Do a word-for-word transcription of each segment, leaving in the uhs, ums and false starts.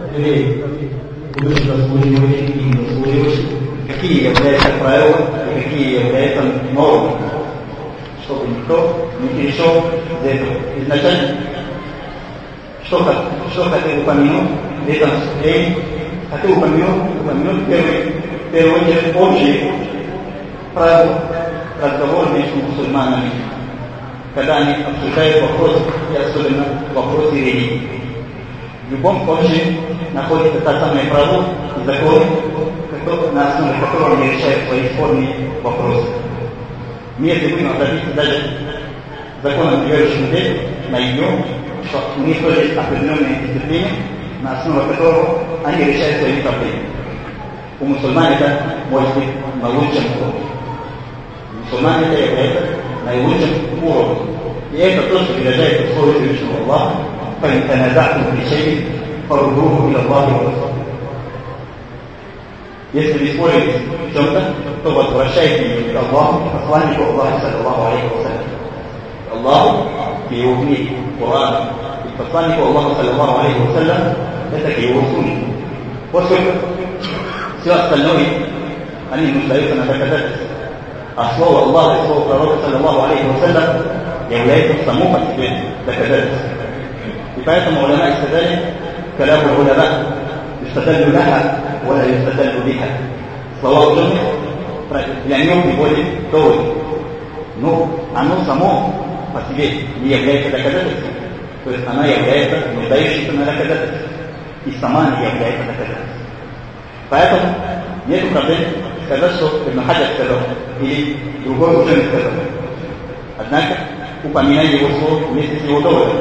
людей будут заслуживать и не заслуживать, какие являются правила и какие являются нормы, чтобы никто не перешел за это. Изначально, что, что хотел упомянуть в этом вступлении, хотел упомянуть, упомянуть первый, в первую очередь общие правила разговора между мусульманами, когда они обсуждают вопросы, и особенно вопросы религии. В любом случае находится та самая право и закон, на основе которого они решают свои спорные вопросы. Если вы обратите даже законом верующих людей, найдем, что у них тоже есть определенная дисциплина, на основе которого они решают свои проблемы. У мусульман это может быть на лучшем уровне. Мусульман это является наилучшим уровнем. И это то, что выражает условие Всевышнего Аллаха: فإن تنازعتم في شيء فردوه إلى الله والرسول. Если вы спорите в чем-то, то возвращайте ее к Аллаху, посланнику Аллаха, саллаллаху алейхи ва саллям. Аллаху к его книге, Корану, и посланнику Аллаха, саллаллаху алейхи ва саллям, это к его сунне. Поскольку все остальное, они нуждаются на доказательствах. А слово Аллаха и слово пророка, саллаллаху алейхи ва саллям, является само по себе доказательством. И поэтому уляма сказали: «Каляму уляма юстадаллю лаха, валя юстадаллю биха». Слова ученых для него приводит довод. Но оно само по себе не является доказательством. То есть она является нуждающейся на доказательстве. И сама не является доказательством. Поэтому нет проблем сказать, что Ибн Хаджар сказал, или другой ученый сказал. Однако упоминай его слово вместе с его доводом.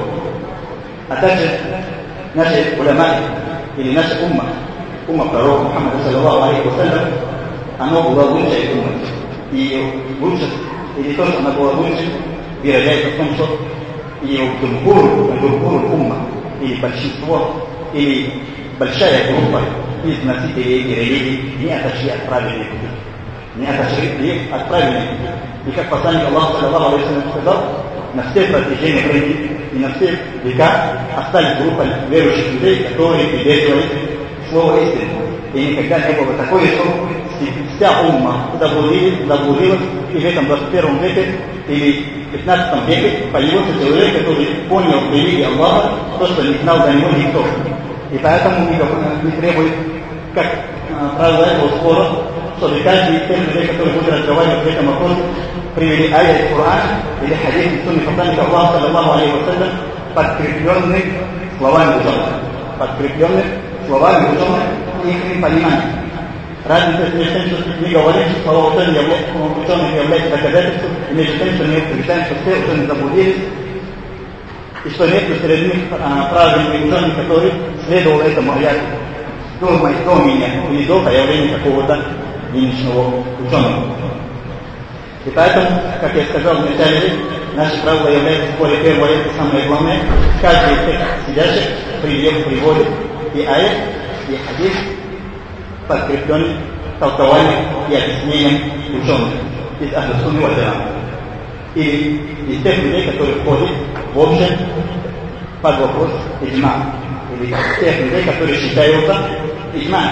А также наши уляма или наша умма, умма пророка Мухаммада, саллаллаху алейхи ва саллям, она была лучшей уммой. И лучше, или то, что она была лучше, выражается в том, что ее джумхур, джумхур умма, или большинство, или большая группа из носителей этой религии не отошли от правильной пути. Не отошли от правильной пути. И как посланник Аллаха, саллаллаху алейхи ва саллям, сказал, на все протяжении времени и на все века остались группа верующих людей, которые придерживались слова истины. И никогда не было такое, что вся умма заблудилась, заблудилась, и в этом двадцать первом веке или пятнадцатом веке появился человек, который понял в религии Аллаха то, что не знал до него никто. И поэтому не требует, как правило этого спора, чтобы каждый из тех людей, которые будут разговаривать в этом вопросе, привели аят из Корана или хадис из сунны посланника Аллаха, саллаллаху алейхи ва саллям, подкрепленных словами ученых, подкрепленных словами ученых и их пониманием. Разница между тем, что мы говорим, что слова ученых являются доказательством, и между тем, что мы утверждаем, что все ученые заблудились, и что нет среди них правильных ученых, которые следовали этому аяду до, до меня или до появления какого-то нынешнего ученого. И поэтому, как я сказал в начале, наши правила являются более первое, это самое главное. Каждый из тех сидящих приводит и аят, и хадис, подкрепленный толкованием и объяснением ученых из Ахлю-Сунны валь Джамаа. И из тех людей, которые входят в общем под вопрос иджма. Или тех людей, которые считаются иджма.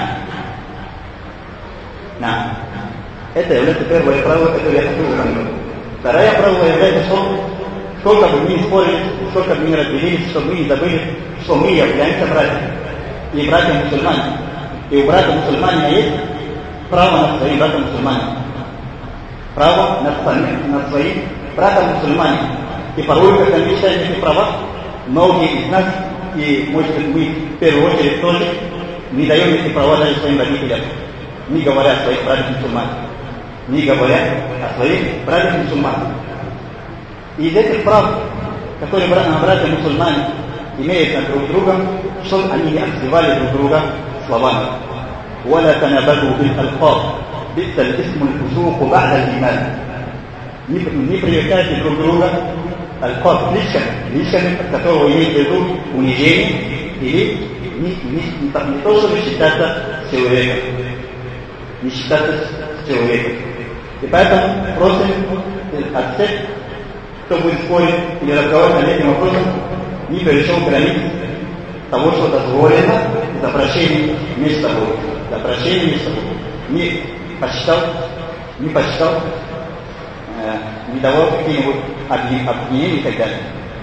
Да. Это является первое правило, которое я хочу упомянуть. Второе правило является, что сколько бы мы не спорили, сколько бы мы не разделились, чтобы мы не забыли, что мы являемся братьями. И братья мусульмане. И у брата мусульманина есть право на своих братья мусульмане. Право на, на своих братья мусульмане. И порой, когда мы считаем эти права, многие из нас, и может быть мы в первую очередь тоже, не даем эти права даже своим родителям, не говоря о своих братьях мусульман, не говоря о своих братьях мусульман. И из этих прав, которые братья мусульмане имеют друг с другом, чтобы они не обзывали друг друга словами. ولا تنابذوا بالألقاب بئس الاسم الفسوق بعد الإيمان. Не привлекайте друг друга аль-каб кличками, кличками, от которого имеет в виду унижение или не, не, не, не то, чтобы считаться с человеком, не считаться с человеком. И поэтому просим от всех, кто будет спорить или разговаривать над этим вопросом, не перешел границ того, что дозволено, прощения между собой. Для прощения между собой. Не посчитал, не посчитал, э, не давал какие-нибудь обвинения и так далее.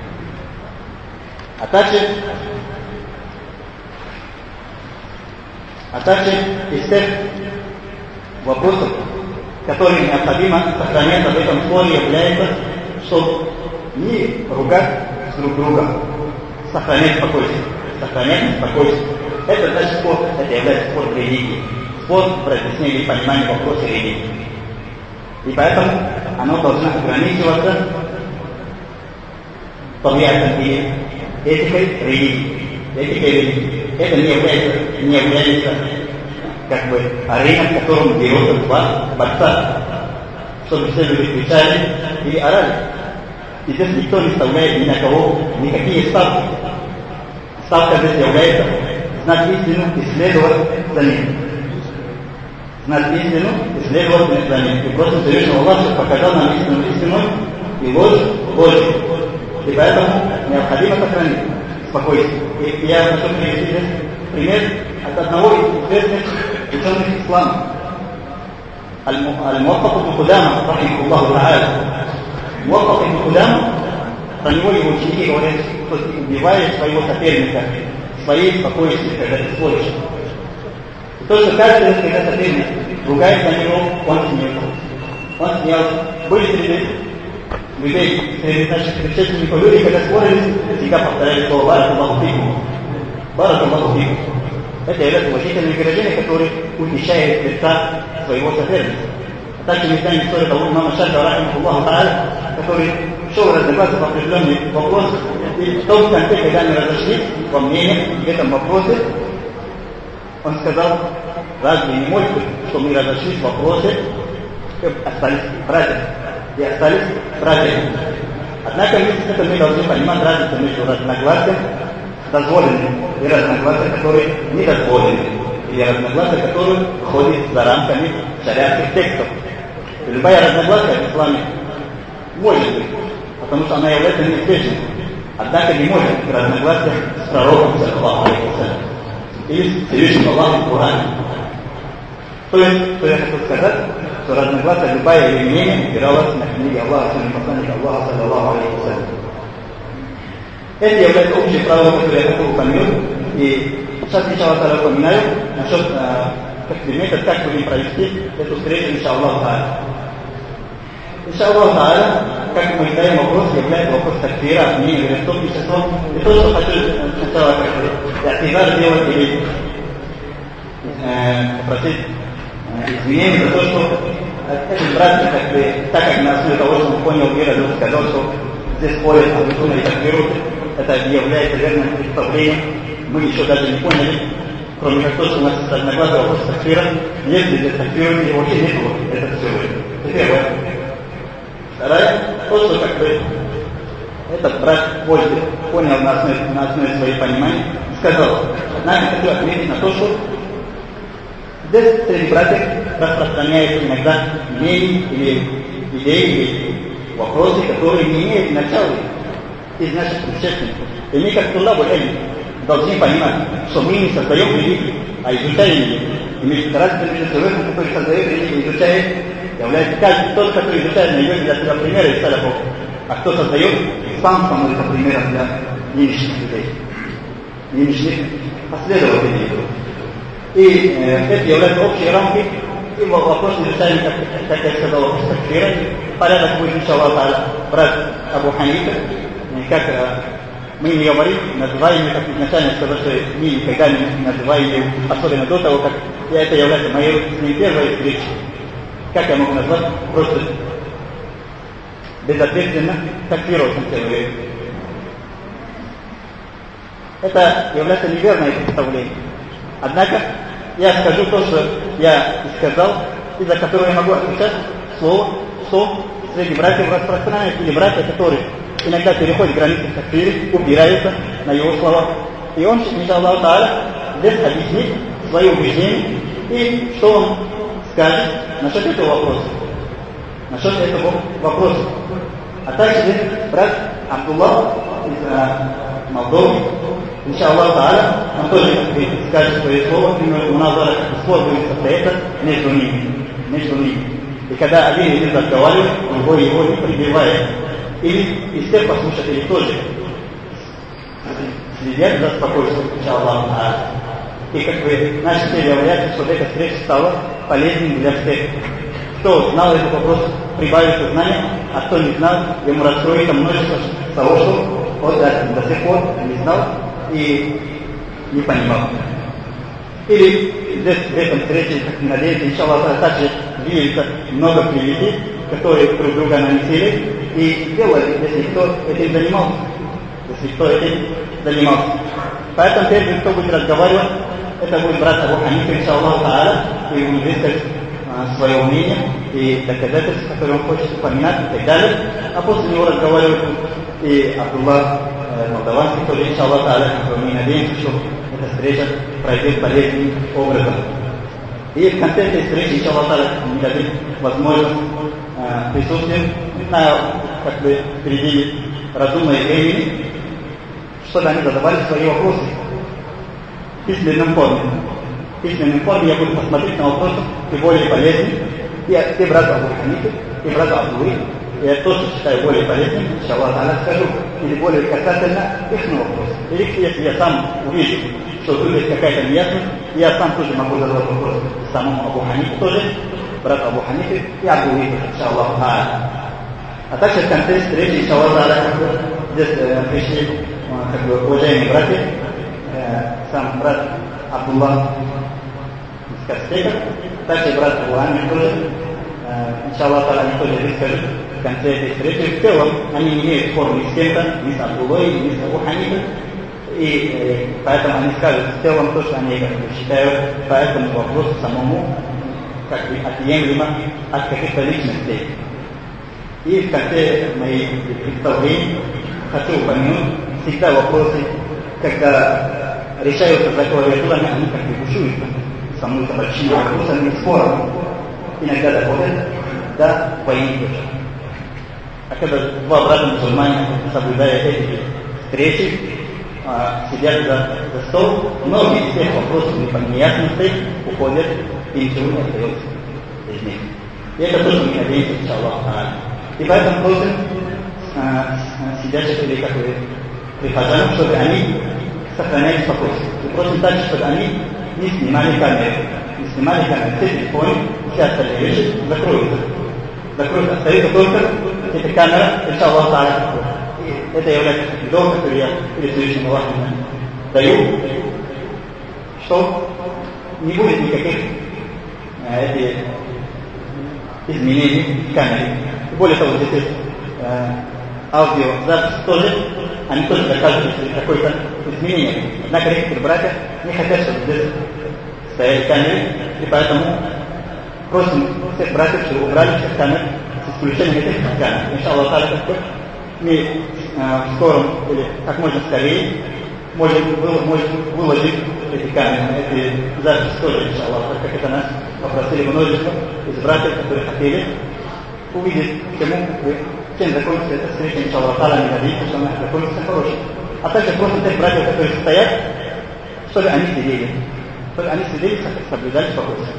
А также, а также из тех вопросов, которые необходимо сохранять в этом споре, является, чтобы не ругать друг друга, сохранять спокойствие. Сохранять спокойствие. Это значит спор, это является спор в религии. Спор в разъяснении и понимании вопроса религии. И поэтому оно должно ограничиваться понятием или этикой религии. Этикой религии. Это не является, не является как бы ареной, в котором берется два борца, чтобы все люди кричали или орали. И здесь никто не вставляет ни на кого никакие ставки. Ставка здесь является знать истину и следовать за ним. Знать истину и следовать за ним. И просто Всевышний Аллах показал нам истину истину и ложь ложью. И поэтому необходимо сохранить спокойствие. И я хочу привести здесь пример от одного из известных ученых ислама. Аль-Муаффак ибн Кудама, рахимахуллаху та'аля. Муаффак ибн Кудама, про него его ученики говорят, что ты убиваешь своего соперника своей спокойствием, когда ты споришь. И то, что каждый раз, когда соперник ругает на него, он смеется. Он смеялся. Были среди людей, среди наших предшественников люди, когда спорили, всегда повторяли слово «Баракаллаху фикум». Баракаллаху фикум. Это является уважительным выражением, которое утешает лица своего соперника. А также мы знаем историю того имама Шафи'и, рахимахуллаху та'аля, который шел разобраться в определенный вопрос, и в том конце, когда они разошлись во мнениях в этом вопросе, он сказал: разве не может быть, что мы разошлись в вопросе, остались братья, и остались братьями. Однако вместе с этим мы должны понимать разницу между разногласием дозволенным и разногласием, которые не дозволены, или разногласия, которые ходят за рамками шариатских текстов. И любая разногласия в исламе может быть, потому что она является неизбежной. Однако не может быть разногласия с пророком, саллаллаху алейхи ва саллям, или с Всевышним Аллахом в Коране. То есть, что я хочу сказать, что разногласия, любая ее мнение опиралась на книги Аллаха, на посланника Аллаха, саллаллаху алейхи ва саллям. Это является общее правило, которое я хотел упомянуть. И сейчас, иншаллах, упоминаю насчет эксперимента, как будем провести эту встречу, иншаллах. Иншаллах та'аля, как мы знаем, вопрос является вопрос такфира, мнения, верестопничества. И то, что хочу сначала активар делать или э, попросить э, извинения за то, что этот брат, как бы, так как на основе того, что он понял мир, он сказал, что здесь спорят об исуне и такфиру, это является верным представлением. Мы еще даже не поняли, кроме как то, что у нас есть разногласия вопрос такфира, есть ли здесь такфир, или вообще нет его, это все. Это первое. Второе, то, что как бы этот брат позже понял на основе, на основе своих пониманий, сказал, однако хочу отметить на то, что здесь среди братьев распространяются иногда мнения или идеи, или вопросы, которые не имеют начала из наших предшественников. И мы, как тулабу эль, должны понимать, что мы не создаем религию, а изучаем религию. И между разными между человеком, который создает религию, изучает, является каждый тот, который изучает, найдет для себя примеры из саляфов. А кто создает, сам становится примером для нынешних людей, нынешних последователей. И э, это является общей рамкой. И вопрос изучаем, как, как я сказал, вопрос такфира. Порядок будет, иншаллах, брат Абу Ханифа. Как э, мы не говорим, называем, как изначально сказал, что мы никогда не называем его, особенно до того, как это является моей первой встречей. Как я могу назвать? Просто безответственно такфировать человека. Это является неверное представление. Однако я скажу то, что я сказал, и за которое я могу отвечать слово, что среди братьев распространяются, или братья, которые иногда переходят границы в такфире, упираются на его слова. И он, иншаллах та'аля, здесь объяснит свои убеждения и что он скажет насчет этого вопроса. Насчет этого вопроса. А также здесь брат Абдуллах из Молдовы, Иншаллах Та'аля, он тоже скажет свое слово, именно у нас даже спор будет состояться между ними. Между ними. И когда один из них разговаривает, другой его не прибивает. Или из всех послушателей тоже следят за спокойствием, иншаллах Та'аля. И как бы наши цель является, чтобы эта встреча стала полезной для всех. Кто знал этот вопрос, прибавит знания, а кто не знал, ему раскроется множество того, что вот до сих пор не знал и не понимал. Или здесь, в этом встрече, как надеюсь, иншаллах, также видится много привилегий, которые друг друга нанесели и сделали, если кто этим занимался. Если кто этим занимался. Поэтому первый, кто будет разговаривать, это будет брат Абу Ханифа, иншаллах Та'аля, и он высказать свое мнение и доказательства, которые он хочет упоминать и так далее. А после него разговаривает и Абдуллах Молдаванский, тоже, иншаллах Та'аля, мы надеемся, что эта встреча пройдет полезным образом. И в конце этой встречи, иншаллах Та'аля, мы дадим возможность э, присутствия, не знаю, как бы впереди разумное времени, чтобы они задавали свои вопросы в письменном форме. В письменном форме я буду посмотреть на вопросы и более полезные. И, и брат Абу Ханифа, и брат Абдуллы, я тоже считаю более полезным, иншаллах Та'аля, скажу, или более касательно их вопросов. Или если я сам увижу, что тут есть какая-то неясность, я сам тоже могу задавать вопрос самому Абу Ханифу тоже, брат Абу Ханифа и Абдуллы, иншаллах Та'аля. А также в конце встречи, иншаллах Та'аля, здесь э, пришли э, как бы уважаемые братья, э, сам брат Абдуллах из Каспека, также брат Абу Амир тоже, э, иншаллах Та'аля, они тоже выскажут в конце этой встречи. В целом, они не имеют формы с кем-то, ни с Абдуллой, ни с Абу Ханифой, и э, поэтому они скажут в целом то, что они как бы считают по этому вопросу самому как бы отъемлемо от каких-то личностей. И в конце моих представлений хочу упомянуть всегда вопросы, когда решаются за клавиатурами, они как бы бушуются, становятся большими вопросами и спорами. Иногда доходят до войны тоже. А когда два брата мусульмане, соблюдая эти встречи, сидят за, за стол, многие из тех вопросов и неясностей уходят, и ничего не остается из них. И это тоже мы надеемся, иншаллах. И поэтому просим сидящих или как бы прихожан, чтобы они сохраняли спокойствие. И просим также, чтобы они не снимали камеры. Не снимали камеры. Все телефоны, все остальные вещи закроются. Закроются. Остается только эта камера, иншаллах Та'аля. Это является долг, который я перед Всевышним Аллахом даю, что не будет никаких э, эти изменений в камере. И более того, здесь есть э, аудиозапись тоже, они тоже доказывают, что какое-то изменение. Однако некоторые братья не хотят, чтобы здесь стояли камеры, и поэтому просим всех братьев, чтобы убрали всех камер, с исключением этих камер. Иншаллах Та'аля, мы э, в скором или как можно скорее можем, можем выложить эти камеры, эти записи тоже, иншаллах, так как это нас попросили множество из братьев, которые хотели увидеть, чему, чем закончится эта встреча, иншаллах Та'аля, не надеемся, что она закончится хорошей. А также просим тех братьев, которые стоят, чтобы они сидели, чтобы они сидели, соблюдали спокойствие.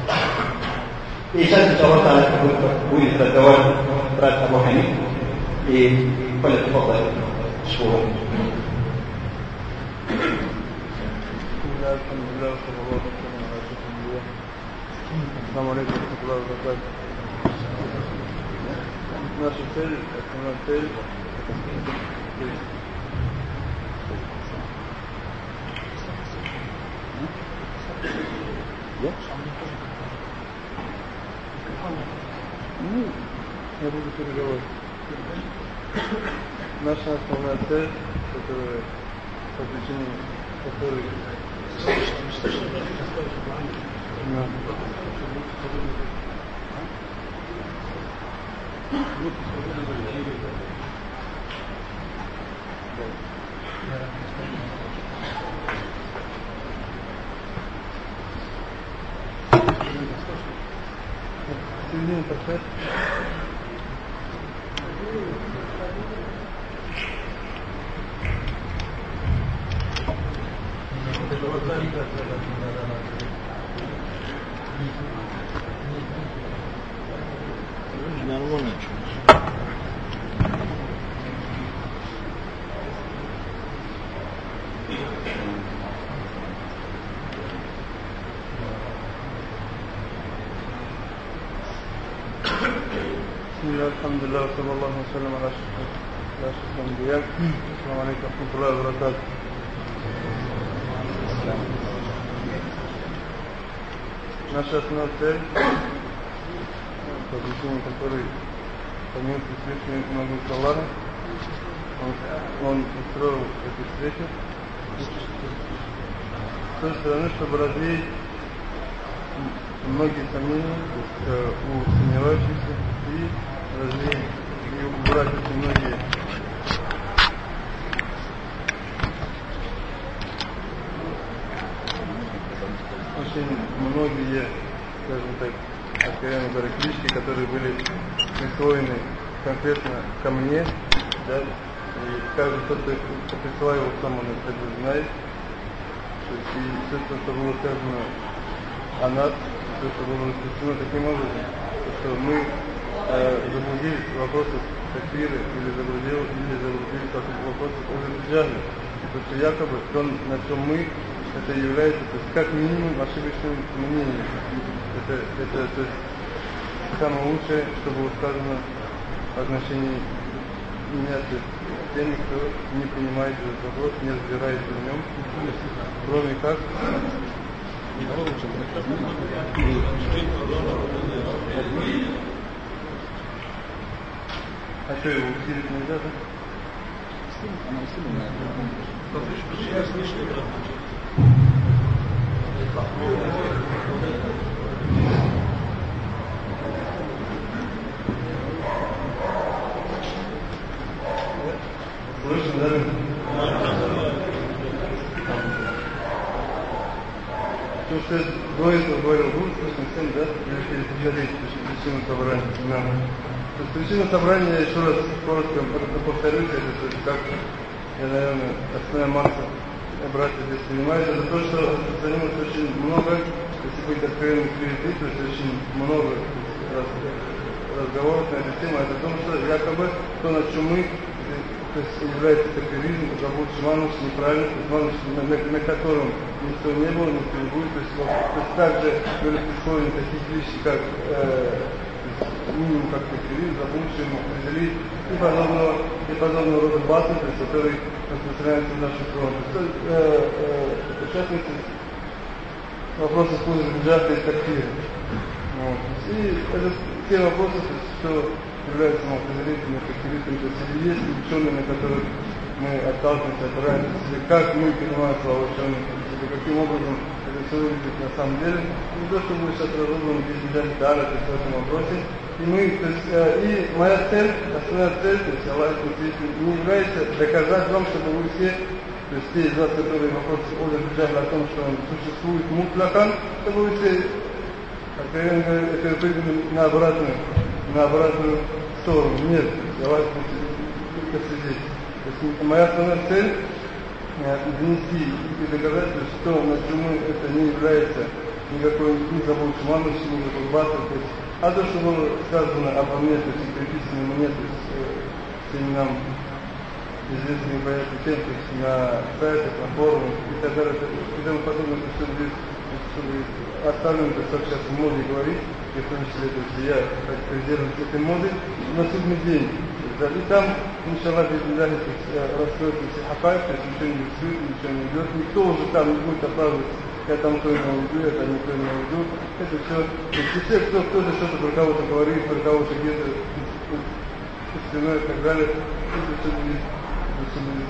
И сейчас, иншаллах Та'аля, будет разговор брат Абу Ханиф, и فليتفضل مشكورا. الحمد لله وصلى الله وسلم على رسول الله. السلام عليكم ورحمة الله وبركاته. Наш цель, основная цель, ну, я буду переговорить. Наша основная цель, которая, по причине которой Соединение подход. Нормально. بسم الله الحمد لله وصلى الله وسلم على اشرف الانبياء. السلام عليكم ورحمه الله وبركاته. Наша основная цель, посвящение которой помимо встречи много Аллаха, он, он устроил эту встречу с той стороны, чтобы развеять многие сомнения э, у сомневающихся и развеять и убрать очень многие очень многие, скажем так, откровенно говоря, клички, которые были присвоены конкретно ко мне, да, и каждый, кто присваивал, сам он это знает, и все, что было сказано о нас, все, что было расписано таким образом, что мы э, заблудились в вопросах такфира или заблудились, или заблудились в вопросах ужасджали, то что якобы то, на чем мы, это является, то есть, как минимум ошибочным мнением. Это, это то есть, самое лучшее, что было сказано в отношении меня, то есть, теми, кто не понимает этот вопрос, не разбирается в нем, кроме как а что, его усилить нельзя, да? Она усилена. Слышно, да? То, что я до этого говорил, будет слышно всем, да? Или повторить причину собрания. Да. То есть причина собрания, я еще раз коротко повторюсь, это как, я, наверное, основная масса братья здесь понимает, это то, что распространилось очень много, если быть откровенным впереди, то есть очень много раз, разговоров на эту тему, это о том, что якобы то, на чем мы, то есть является такфиризм, это Абу Шимануш неправильно, на, на, на котором никто не был, никто не будет, то есть, вот, то есть также были присвоены такие вещи, как э, минимум как такфиризм, за будущим определить и подобного, и подобного рода батл, то есть который распространяется в нашу страну. То есть, э, э, в частности, вопросы службы джаха и такфира. Вот. И это те вопросы, то есть, что являются определителями такфиризма, то есть есть ученые, на которых мы отталкиваемся, опираемся, или как мы понимаем слова ученых, или каким образом это все выглядит на самом деле. Не то, что мы сейчас разобраны без медали Тара, то есть в этом вопросе. И мы, то есть, э, и моя цель, основная цель, то есть Аллах не является доказать вам, чтобы вы все, то есть те из вас, которые вопросы о том, что он существует мутлакан, чтобы вы все, откровенно говоря, это прыгнули на обратную, на обратную сторону. Нет, Аллах только сидеть. То есть моя основная цель донести и доказать, что на чем это не является никакой ни забот шманности, ни забот бата, то есть, а то, что было сказано обо мне, то есть приписано мне, то есть всем нам известные понятия тем, то есть на сайтах, на форумах и так далее, и тому подобное, то все здесь оставлено, то есть как сейчас в моде говорить, и в том числе, то есть я так придерживаюсь этой моды на судный день. Да, и там, иншаллах, бездельно, раскроется все хакаев, то есть ничего не рисует, ничего не идет, никто уже там не будет оправдывать, я там кто имел в виду, я там никто имел в виду, это все, то есть все, кто кто-то что-то про кого-то говорит, про кого-то где-то спиной и так далее, это все будет, все будет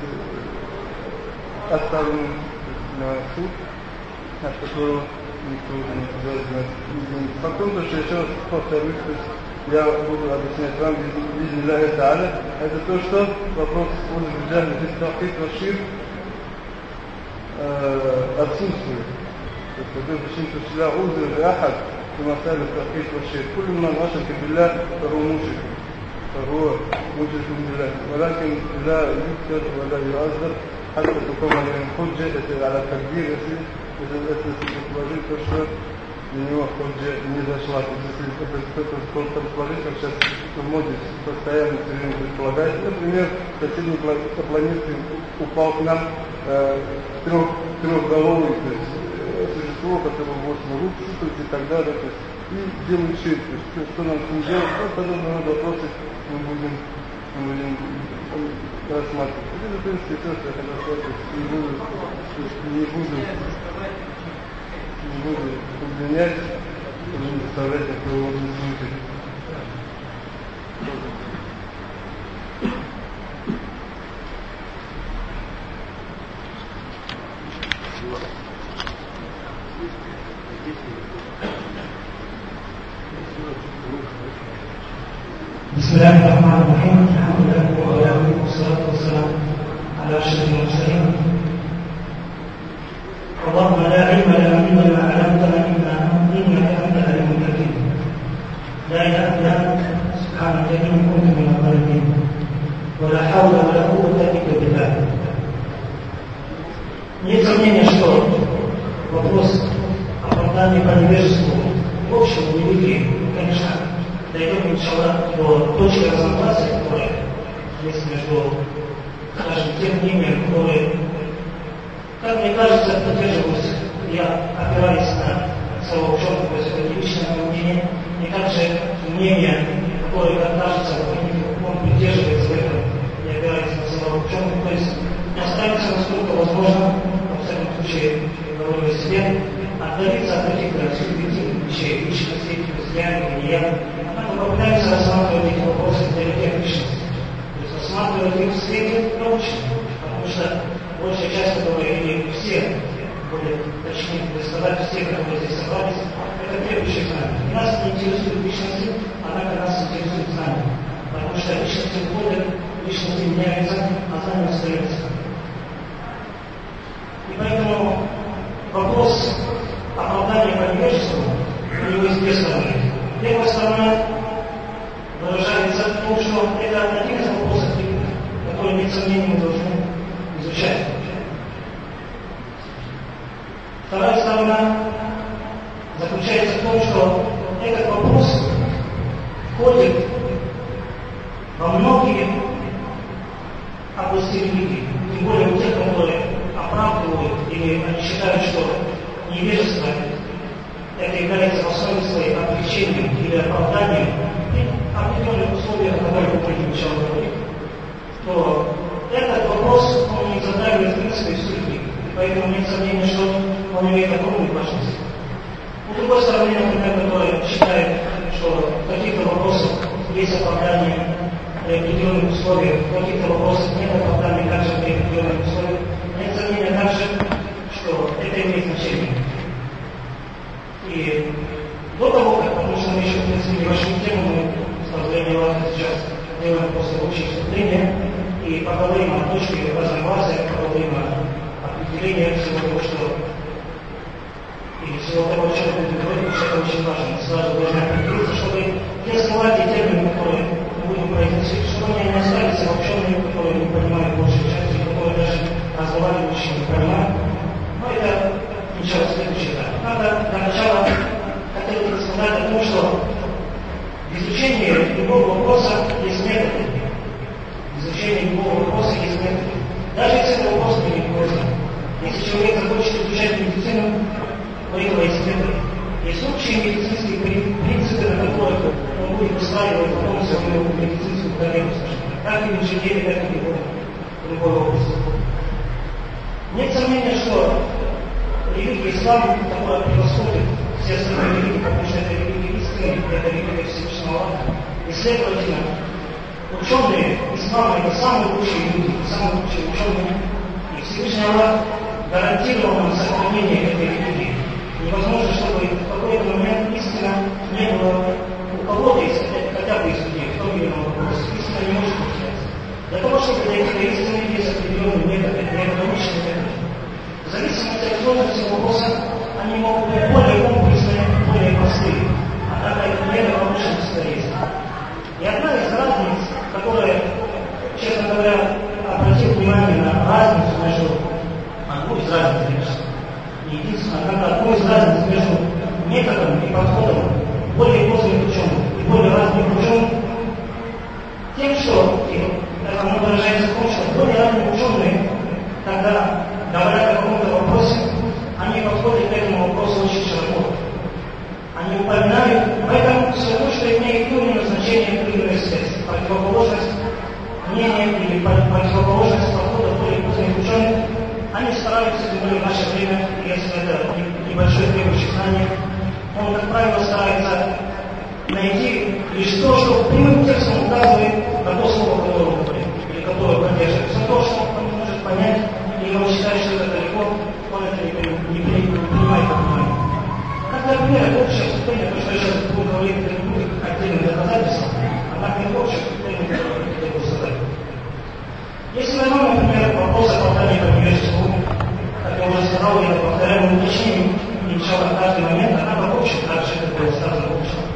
оставлено на суд, от которого никто уже не подвязывает. Потом, то, что еще раз повторюсь, то есть я буду объяснять вам, видим Аллаха Та'аля, это то, что вопрос о джахле, здесь тавхид ва ширк отсутствует. То есть, по той причине, что ля узр ля ахад في مسائل التوحيد والشرك كل من أشرك بالله فهو مشرك فهو مشرك بالله ولكن لا يذكر ولا يعذر حتى تقوم عليه الحجة على التكبير это, это предположить то, что для него в том же не зашла. То есть, если кто-то предположить, как сейчас в моде постоянно все время предполагает, например, соседний планеты упал к нам э, трех, трехголовый, то есть э, существо, которое восемь рук чувствует и так далее, то есть, и делает шесть. То есть, что, что нам с ним делать, ну, подобные вопросы мы будем, мы будем рассматривать. Это, в принципе, то, что я хотел сказать, не буду, не буду, не буду удлинять, чтобы не доставлять такого смысла. بسم الله الرحمن الرحيم الحمد لله رب العالمين والصلاة والسلام على أشرف المرسلين اللهم لا علم لنا إلا ما علمتنا إنك أنت العليم الحكيم لا إله إلا أنت سبحانك إني كنت من الظالمين ولا حول ولا قوة إلا بالله. Нет сомнения, что вопрос оправдания по невежеству общего религии, конечно, дойдем, иншаллах, до точки разногласия, которая есть между, скажем, тем мнением, которые, как мне кажется, поддерживалось, я опираюсь на своего ученого, то есть это личное мнение, и также мнение, которое, как кажется, он придерживается в этом, я опираюсь на своего ученого, то есть оставиться, насколько возможно, во всяком случае, говорю о себе, отдалиться от каких-то субъективных вещей, личностей, то есть я или не я. Мы попытаемся рассматривать эти вопросы для тех личностей. То есть рассматривать их в свете научном, потому что большая часть, которая, или все, более точнее сказать, все, которые здесь собрались, это требующие знания. И нас не интересуют личности, однако нас интересуют знания. Потому что личности уходят, личности меняются, а знания остаются. И поэтому вопрос оправдания по невежеству у него есть две стороны. Первая сторона выражается в том, что это один из вопросов, который, нет сомнений, мы должны изучать. Вторая сторона заключается в том, что этот вопрос входит во многие области религии, тем более у тех, которые оправдывают или они считают, что невежество это является в основе своей облегчением или оправданием при определенных условиях, о которых мы будем сначала говорить, то этот вопрос, он не затрагивает в принципе всю религию. Поэтому нет сомнения, что он имеет огромную важность. У другой стороны, например, который считает, что в каких-то вопросах есть оправдание при определенных условиях, в каких-то вопросах нет оправдания также при определенных условиях, нет сомнения также, что это имеет значение. И до того, как, потому что мы еще, в принципе, не вошли в тему, мы с позволения Аллаха сейчас делаем после общее вступление и поговорим о точке разногласия, поговорим о определении всего того, что и всего того, о чем мы будем говорить, потому что это очень важно. Сразу должны определиться, чтобы те слова, те термины, которые мы будем произносить, чтобы они не остались обобщенными, которые не понимают большей части, которые даже разговаривающие не понимают. Но это ничего, следующий этап. Надо для начала хотел бы сказать о том, что в изучении любого вопроса есть методы. В изучении любого вопроса есть методы. Даже если это вопрос религиозный. Если человек захочет изучать медицину, у этого есть методы. Есть общие медицинские принципы, на которых он будет выстраивать потом свою медицинскую карьеру, скажем так. Как и в инженерии, так и в любой области. Нет сомнения, что религия ислам, которая превосходит все остальные религии, потому что это религия истины, это религия Всевышнего Аллаха. И следовательно, ученые ислама это самые лучшие люди, самые лучшие ученые. И Всевышний Аллах гарантировал нам сохранение этой религии. Невозможно, чтобы в какой-то момент истина не было у кого-то из, хотя бы из людей, в том или ином вопросе. Истина не может потеряться. Для того, чтобы дойти до истины, есть определенные методы, неэкономичные методы. В зависимости от сложности вопроса, они могут быть более комплексные, более простые. Однако это не научно состоится. И одна из разниц, которая, честно говоря, обратил внимание на разницу между одной из разниц, конечно, Единственное, когда одно из разниц между методом и подходом более поздних ученых и более разных ученых, тем, что оно выражается в том, что более разные ученые, когда говорят о каком-то вопросе, они подходят к этому вопросу очень широко. Они упоминают в этом все то, что имеет иное значение в иной связи. Противоположность мнения или противоположность подхода более поздних ученых, они стараются, тем более в наше время, если это небольшое требующее знание, он, как правило, старается найти лишь то, что прямым текстом указывает на то слово, которое он говорит, или которое поддерживает. Все то, что он не может понять, или он считает, что это далеко, он это не, не, не, не принимает как внимание. Как, например, общее вступление, то, что я сейчас буду говорить, это не будет отдельным доказательством, однако не общее вступление, которое я буду задать. Если возьмем, например, вопрос о оправдании по университету, как я уже сказал, я повторяю уточнение, иншаллах, в каждый момент, однако в общем, так же, как было сказано в общем.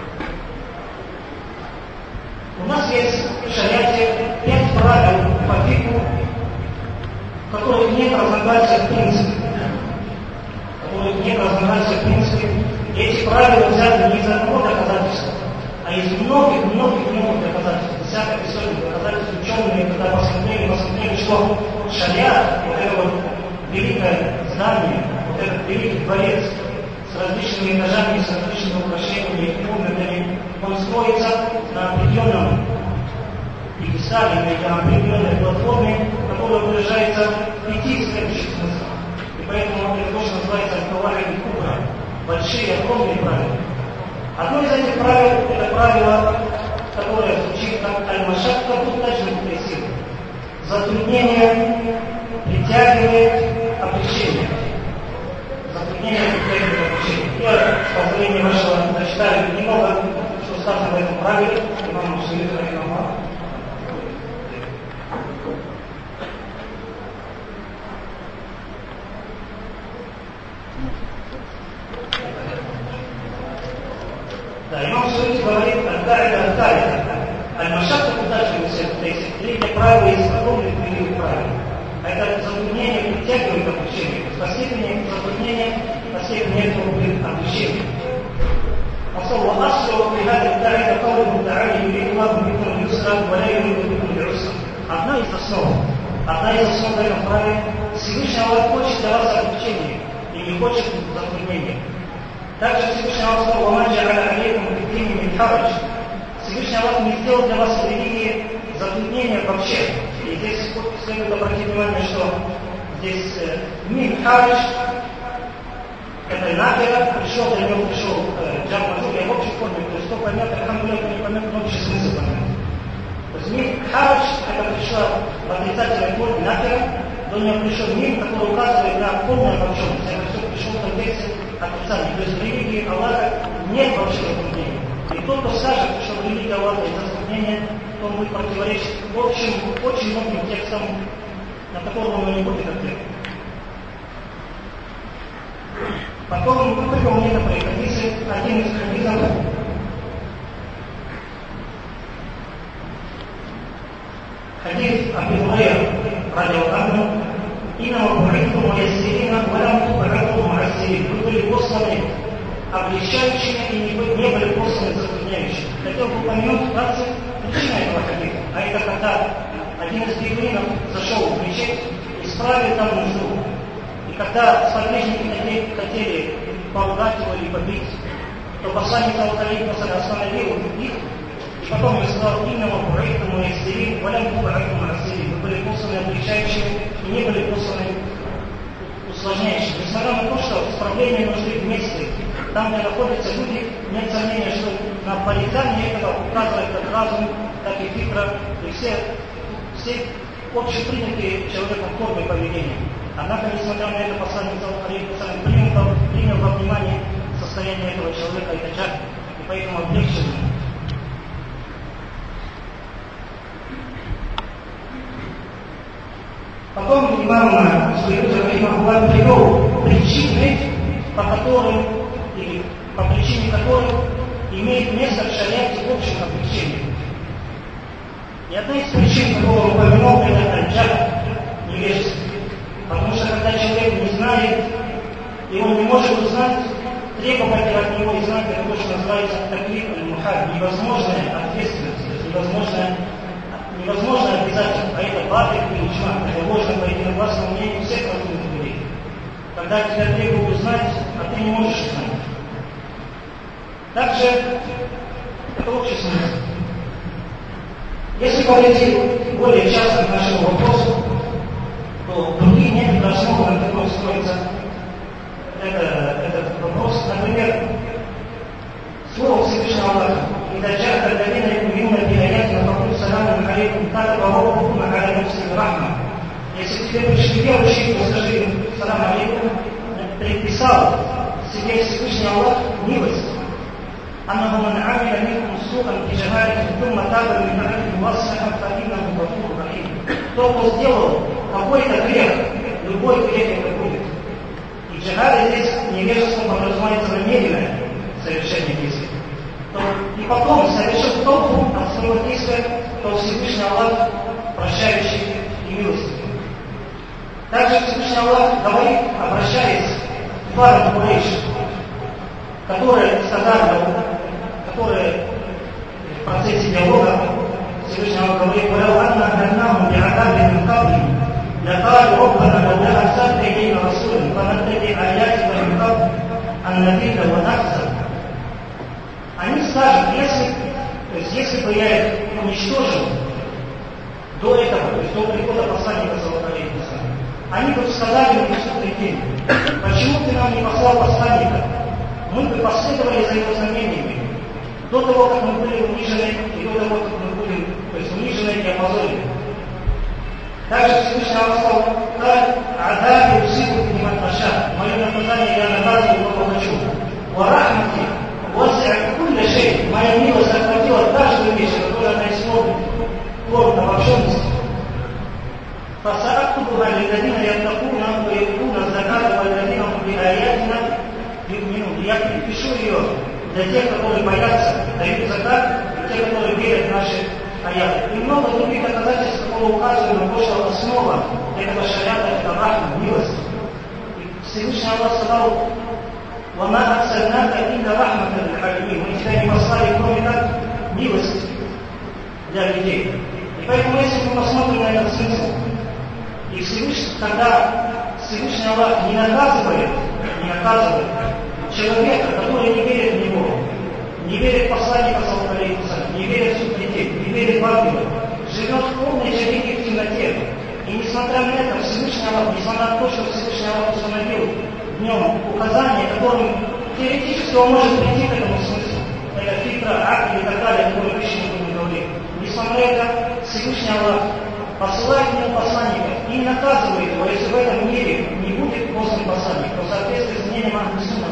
У нас есть в шариате пять правил по фикху, в которых нет разногласия в принципе. В которых нет разногласия в принципе. И эти правила взяты не из одного доказательства, а из многих-многих-многих доказательств. Десяток и сотни доказательств ученые, когда посмотрели, посмотрели, что шариат, вот это вот великое здание, вот этот великий дворец с различными этажами, с различными украшениями и комнатами, он строится на определенном пьедестале или на определенной платформе, которая выражается в пяти следующих смыслах. И поэтому это тоже называется аль-каваид аль-кубра, большие, огромные правила. Одно из этих правил – это правило, которое звучит как аль-машакка тутаджлибу тайсир. Затруднение притягивает облегчение. Затруднение притягивает облегчение. Я, с позволения вашего, зачитаю немного, что сказано в этом правиле. Имам Муслим рахимахуллах. Да, имам Муслим говорит, аль-каида аль-каида. Аль-машакка тутаджлибу тайсир. Третье правило из огромных великих правил. Это затруднение притягивает облегчение. По степени затруднения, по степени этого будет облегчение. فصل أصل في هذا القاعدة قوله تعالى يريد الله بكم اليسر ولا يريد بكم العسر. Одна из основ, одна из основ в этом праве, Всевышний Аллах хочет для вас облегчения и не хочет затруднения. Также Всевышний Аллах сказал: «Ва ма джа'аля алейкум фид-дини мин харадж». Всевышний Аллах не сделал для вас в религии затруднения вообще. И здесь следует обратить внимание, что здесь мин харадж, это накера, пришел, для него пришел Джам Мазур, я в общей форме, то есть кто поймет, алхамдулилlah, кто не поймет, он общий смысл поймет. То есть мин харадж, это пришло в отрицательной форме накера, до него пришел мин, который указывает на полную обобщенность. Это все пришло в контексте отрицания. То есть в религии Аллаха нет вообще затруднения. И тот, кто скажет, что в религии Аллаха есть затруднение, то он будет противоречить общим, очень многим текстам, на котором он не будет ответа. Потом мы выбрал некоторые хадисы. Один из хадисов хадис Абу Хурайра радиаллаху анху: «Иннама бу'ithtum муяссирина ва лам туб'ату му'ассирин». Вы были посланы облегчающими и не были посланы затрудняющими. Хотел бы упомянуть вкратце причину этого хадиса. А это когда один из бедуинов зашел в мечеть и исправил там нужду. И когда сподвижники хотели поругать его или побить, то посланник Аллаха остановил их, и потом ему сказал: «Иннама бу'ithtum муяссирин ва лам туб'ату му'ассирин». Вы были посланы облегчающими и не были посланы усложняющими. Несмотря на то, что исправление нужды вместе, там, где находятся люди, нет сомнения, что на порицание этого указывает как разум, так и фикра, и все, все общепринятые человеком формы поведения. Однако, несмотря на это, посланник принял, принял во внимание состояние этого человека и тачак, и поэтому облегчил ему. Потом имам Муслим привел причины, по которым или по причине которых имеет место в шариате в общем облегчении. И одна из причин, которую он упомянул, это аль-джахл, невежество. Потому что когда человек не знает и он не может узнать, требовать от него и знать то, что называется таклиф аль-мухад, невозможная ответственность, то есть невозможная, невозможное обязательство, а это батик и иджма, это ложно по единогласному мнению всех разумных людей. Когда тебя требуют узнать, а ты не можешь узнать. Также это общий смысл. Если говорить более часто к нашему вопросу, то другие некоторые основы, на которых строится это, этот вопрос, например, слово Всевышнего Аллаха: «Ида джа'ака аллазина ю'минуна би аяtina факуль саламун алейкум катаба раббукум аля нафсихи рахма». Если к тебе пришли верующие, то скажи им: салам алейкум, предписал себе Всевышний Аллах милость. أنه من عمل منكم سوءا بجهالة ثم تاب من بعده وأصلح فإنه غفور رحيم. Кто сделал какой-то грех, любой грех это будет. И джахаля здесь невежеством подразумевается намеренное совершение действия. То и потом, совершив толку от своего действия, то Всевышний Аллах прощающий и милостивый. Также Всевышний Аллах говорит, обращаясь к парам Курейш, которые сказали, которые в процессе диалога Всевышний Аллах говорит: «Валяу анна ахаднахум би'адабин мин кабли, лакалу раббана лаула арсалта илейна расулан, фанаттаби аятика мин кабли, ан надилля ва нахза». Они скажут, если, то есть, если бы я их уничтожил до этого, то есть до прихода посланника саллаллаху алейхи ва саллям, они бы сказали мне в судный день: почему ты нам не послал посланника? Мы бы последовали за его знамениями до того, как мы были унижены, и до того, как мы были, то есть, унижены и опозорены. Также Всевышний Аллах сказал: «Адаби усибу биман таша». Мое наказание я наказываю, кого хочу. «Ва рахмати васи'ат кулля шей». Моя милость охватила каждую вещь, которая она исходит, вплоть до обобщенности. «Фаса'актубуха лилладина яттакуна ва ю'туна заката валладина хум би'аятина ю'минун». Я перепишу ее для тех, которые боятся, дают закат, и тех, которые верят в наши аяты. И много других доказательств, которые указывают на то, что основа этого шариата — это рахма, милость. И Всевышний Аллах сказал: «Вама арсальнака илля рахматан лил'алямин». Мы тебя не послали, кроме как милость для людей. И поэтому, если мы посмотрим на этот смысл, и Всевышний, когда Всевышний Аллах не наказывает, не наказывает человека, который не верит в него, не верит в посланника саллаллаху алейхи ва саллям, не верит в суд людей, не верит в ангелов, живет в полной джахилии, в темноте. И несмотря на это, Всевышний Аллах, несмотря на то, что Всевышний Аллах установил в нем указания, которым теоретически он может прийти к этому смыслу, это фикра, акт и так далее, которые выше не будем говорить. Несмотря на это, Всевышний Аллах посылает ему посланника и наказывает его, если в этом мире не будет послан посланник, то в соответствии с мнением Ахлу-Сунна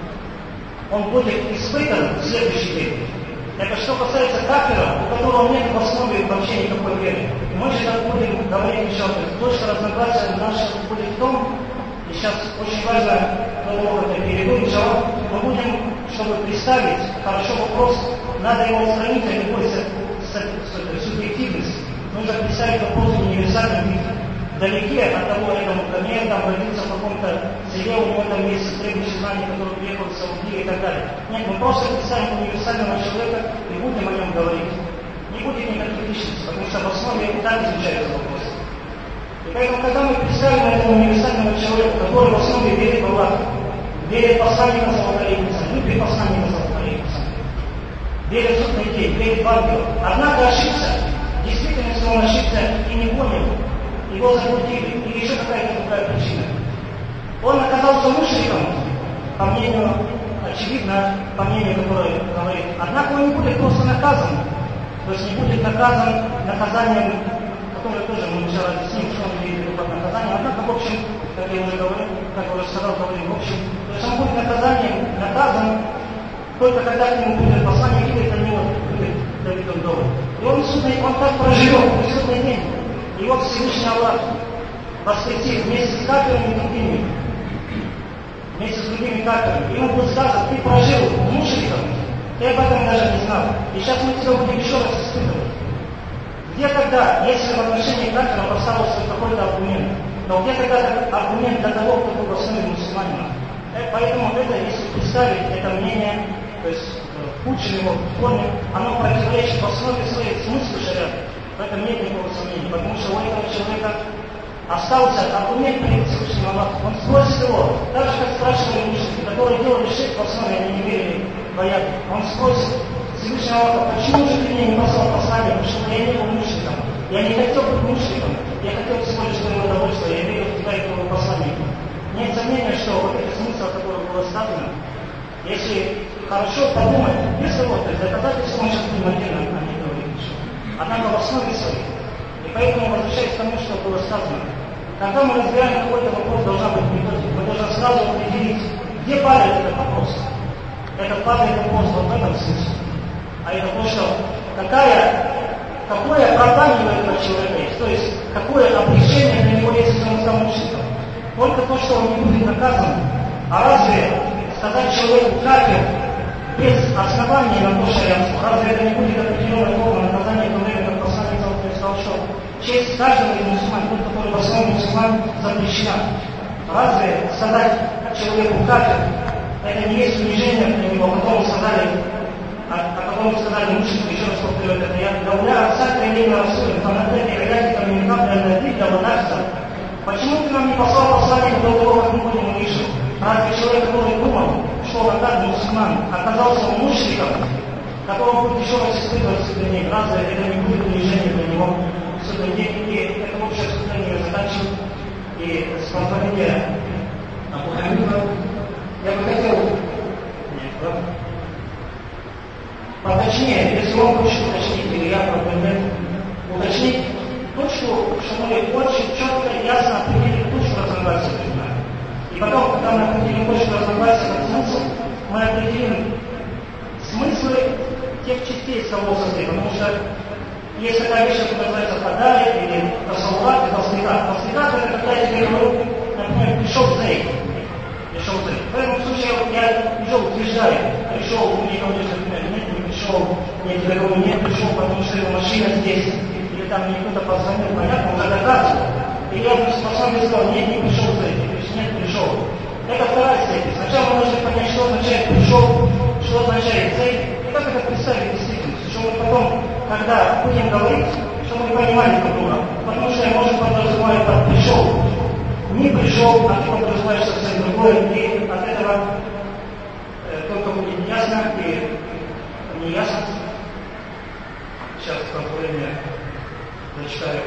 он будет испытан в следующий день. Это что касается кафира, у которого нет в основе вообще никакой веры. Мы же так будем говорить еще, то, что разногласие наше будет в том, и сейчас очень важно, кто это переводит, мы будем, чтобы представить хорошо вопрос, надо его устранить от любой субъективности. Нужно представить вопрос в универсальном виде. Вдалеке от того, этому камне, там родился в каком-то селе, у него там есть требующие знания, которые приехал в Саудию и так далее. Нет, мы просто представим универсального человека и будем о нем говорить. Не будет никаких личностей, потому что в основе и так изучаются вопросы. И поэтому, когда мы представим этого универсального человека, который в основе верит в Аллаха, верит в посланника саллаллаху алейхи ва саллям, любит посланника саллаллаху алейхи ва саллям, верит в судный день, верит в ангелов, однако ошибся, действительно, если он ошибся и не понял, его заблудили, или еще какая-то другая причина. Он оказался мушриком, по мнению, очевидно, по мнению, которое говорит. Однако он не будет просто наказан, то есть не будет наказан наказанием, которое тоже мы вчера объясним, что он имеет в виду под наказанием. Однако, в общем, как я уже говорил, как я уже сказал, говорим, в общем, то есть он будет наказанием, наказан только когда к нему будет послание, или на него будет доведен довод. И он, судный, он так проживет, в судный день. И вот Всевышний Аллах воскресит вместе с кафирами и другими, вместе с другими кафирами. Ему будет сказано: ты прожил мушриком, ты об этом даже не знал. И сейчас мы тебя будем еще раз испытывать. Где тогда, если в отношении кафира поставился какой-то аргумент, но где тогда аргумент для того, кто был в основе мусульманина? Поэтому это, если представить это мнение, то есть в худшем его форме, оно противоречит в основе своей смыслу шариата. В этом нет никакого сомнения, потому что у этого человека остался аргумент перед Всевышним Аллахом. Он спросит его, так же как спрашивали мужчины, которые делали ширк в основе, они не верили в аят. Он спросит Всевышний Аллах, почему же ты мне не послал послание, потому что я не был мушриком. Я не хотел быть мушриком, я хотел всего лишь своего удовольствия, я верил в тебя и твоего посланника. Нет сомнения, что вот этот смысл, о котором было сказано, если хорошо подумать, без кого-то, доказательства он сейчас не отдельно, а не говорит ничего. Однако в основе своей. И поэтому, возвращаясь к тому, что было сказано, когда мы разбираем какой-то вопрос, должна быть методика. Мы должны сразу определить, где падает этот вопрос. Это падает вопрос вот в этом смысле. А это то, что какая, какое оправдание у этого человека есть, то есть какое облегчение для него есть, если он стал мушриком. Только то, что он не будет наказан. А разве сказать человеку кафир без основания на то шариатство, разве это не будет определенная форма наказания, в то время как посланник Аллаха сказал, что честь каждого из мусульман, тот, который в основе мусульман, запрещена. Разве сказать человеку кафир, это не есть унижение для него, о котором сказали, о, о котором сказали мушрики, еще раз повторю, это я говоря, отсак религия Расуля, фанатеки, релятика, миникапля, надвига, ванакса. Почему ты нам не послал послание до того, как мы будем унижены? Разве человек, который думал, что он отдать мусульман, оказался мушриком, которого будет еще раз испытывать судный день, разве это не будет унижение для него в судный день? И это общее вступление я заканчиваю. И с позволения Абу Хамифа я бы хотел поточнее, если он хочет уточнить, или я пропоную уточнить точку, что мы очень четко и ясно определили точку разногласия между нами. И потом, когда мы определим точку разногласия как смысл, мы определим смыслы тех частей самого сознания, потому что есть такая вещь, которая называется подарок или тасаллат, и талстикат. Талстикат это когда я тебе говорю, например, пришел зейд. Пришел зейд. В этом случае я пришел, утверждаю, пришел, мне говоришь, например, нет, не пришел, я тебе говорю, нет, пришел, потому что его машина здесь. Там мне кто-то позвонил, понятно, уже доказывал. И я способен сказал, нет, не пришел за этим, то есть нет, пришел. Это вторая степень. Сначала мы должны понять, что означает пришел, что означает цель, и как это представить в действительности, что мы потом, когда будем говорить, что мы понимали друг друга. Потому что я, может, подразумевать под пришел. Не пришел, а ты подразумеваешь совсем другое, и от этого э, только будет неясно и неясно. Сейчас позволение. Зачитаю.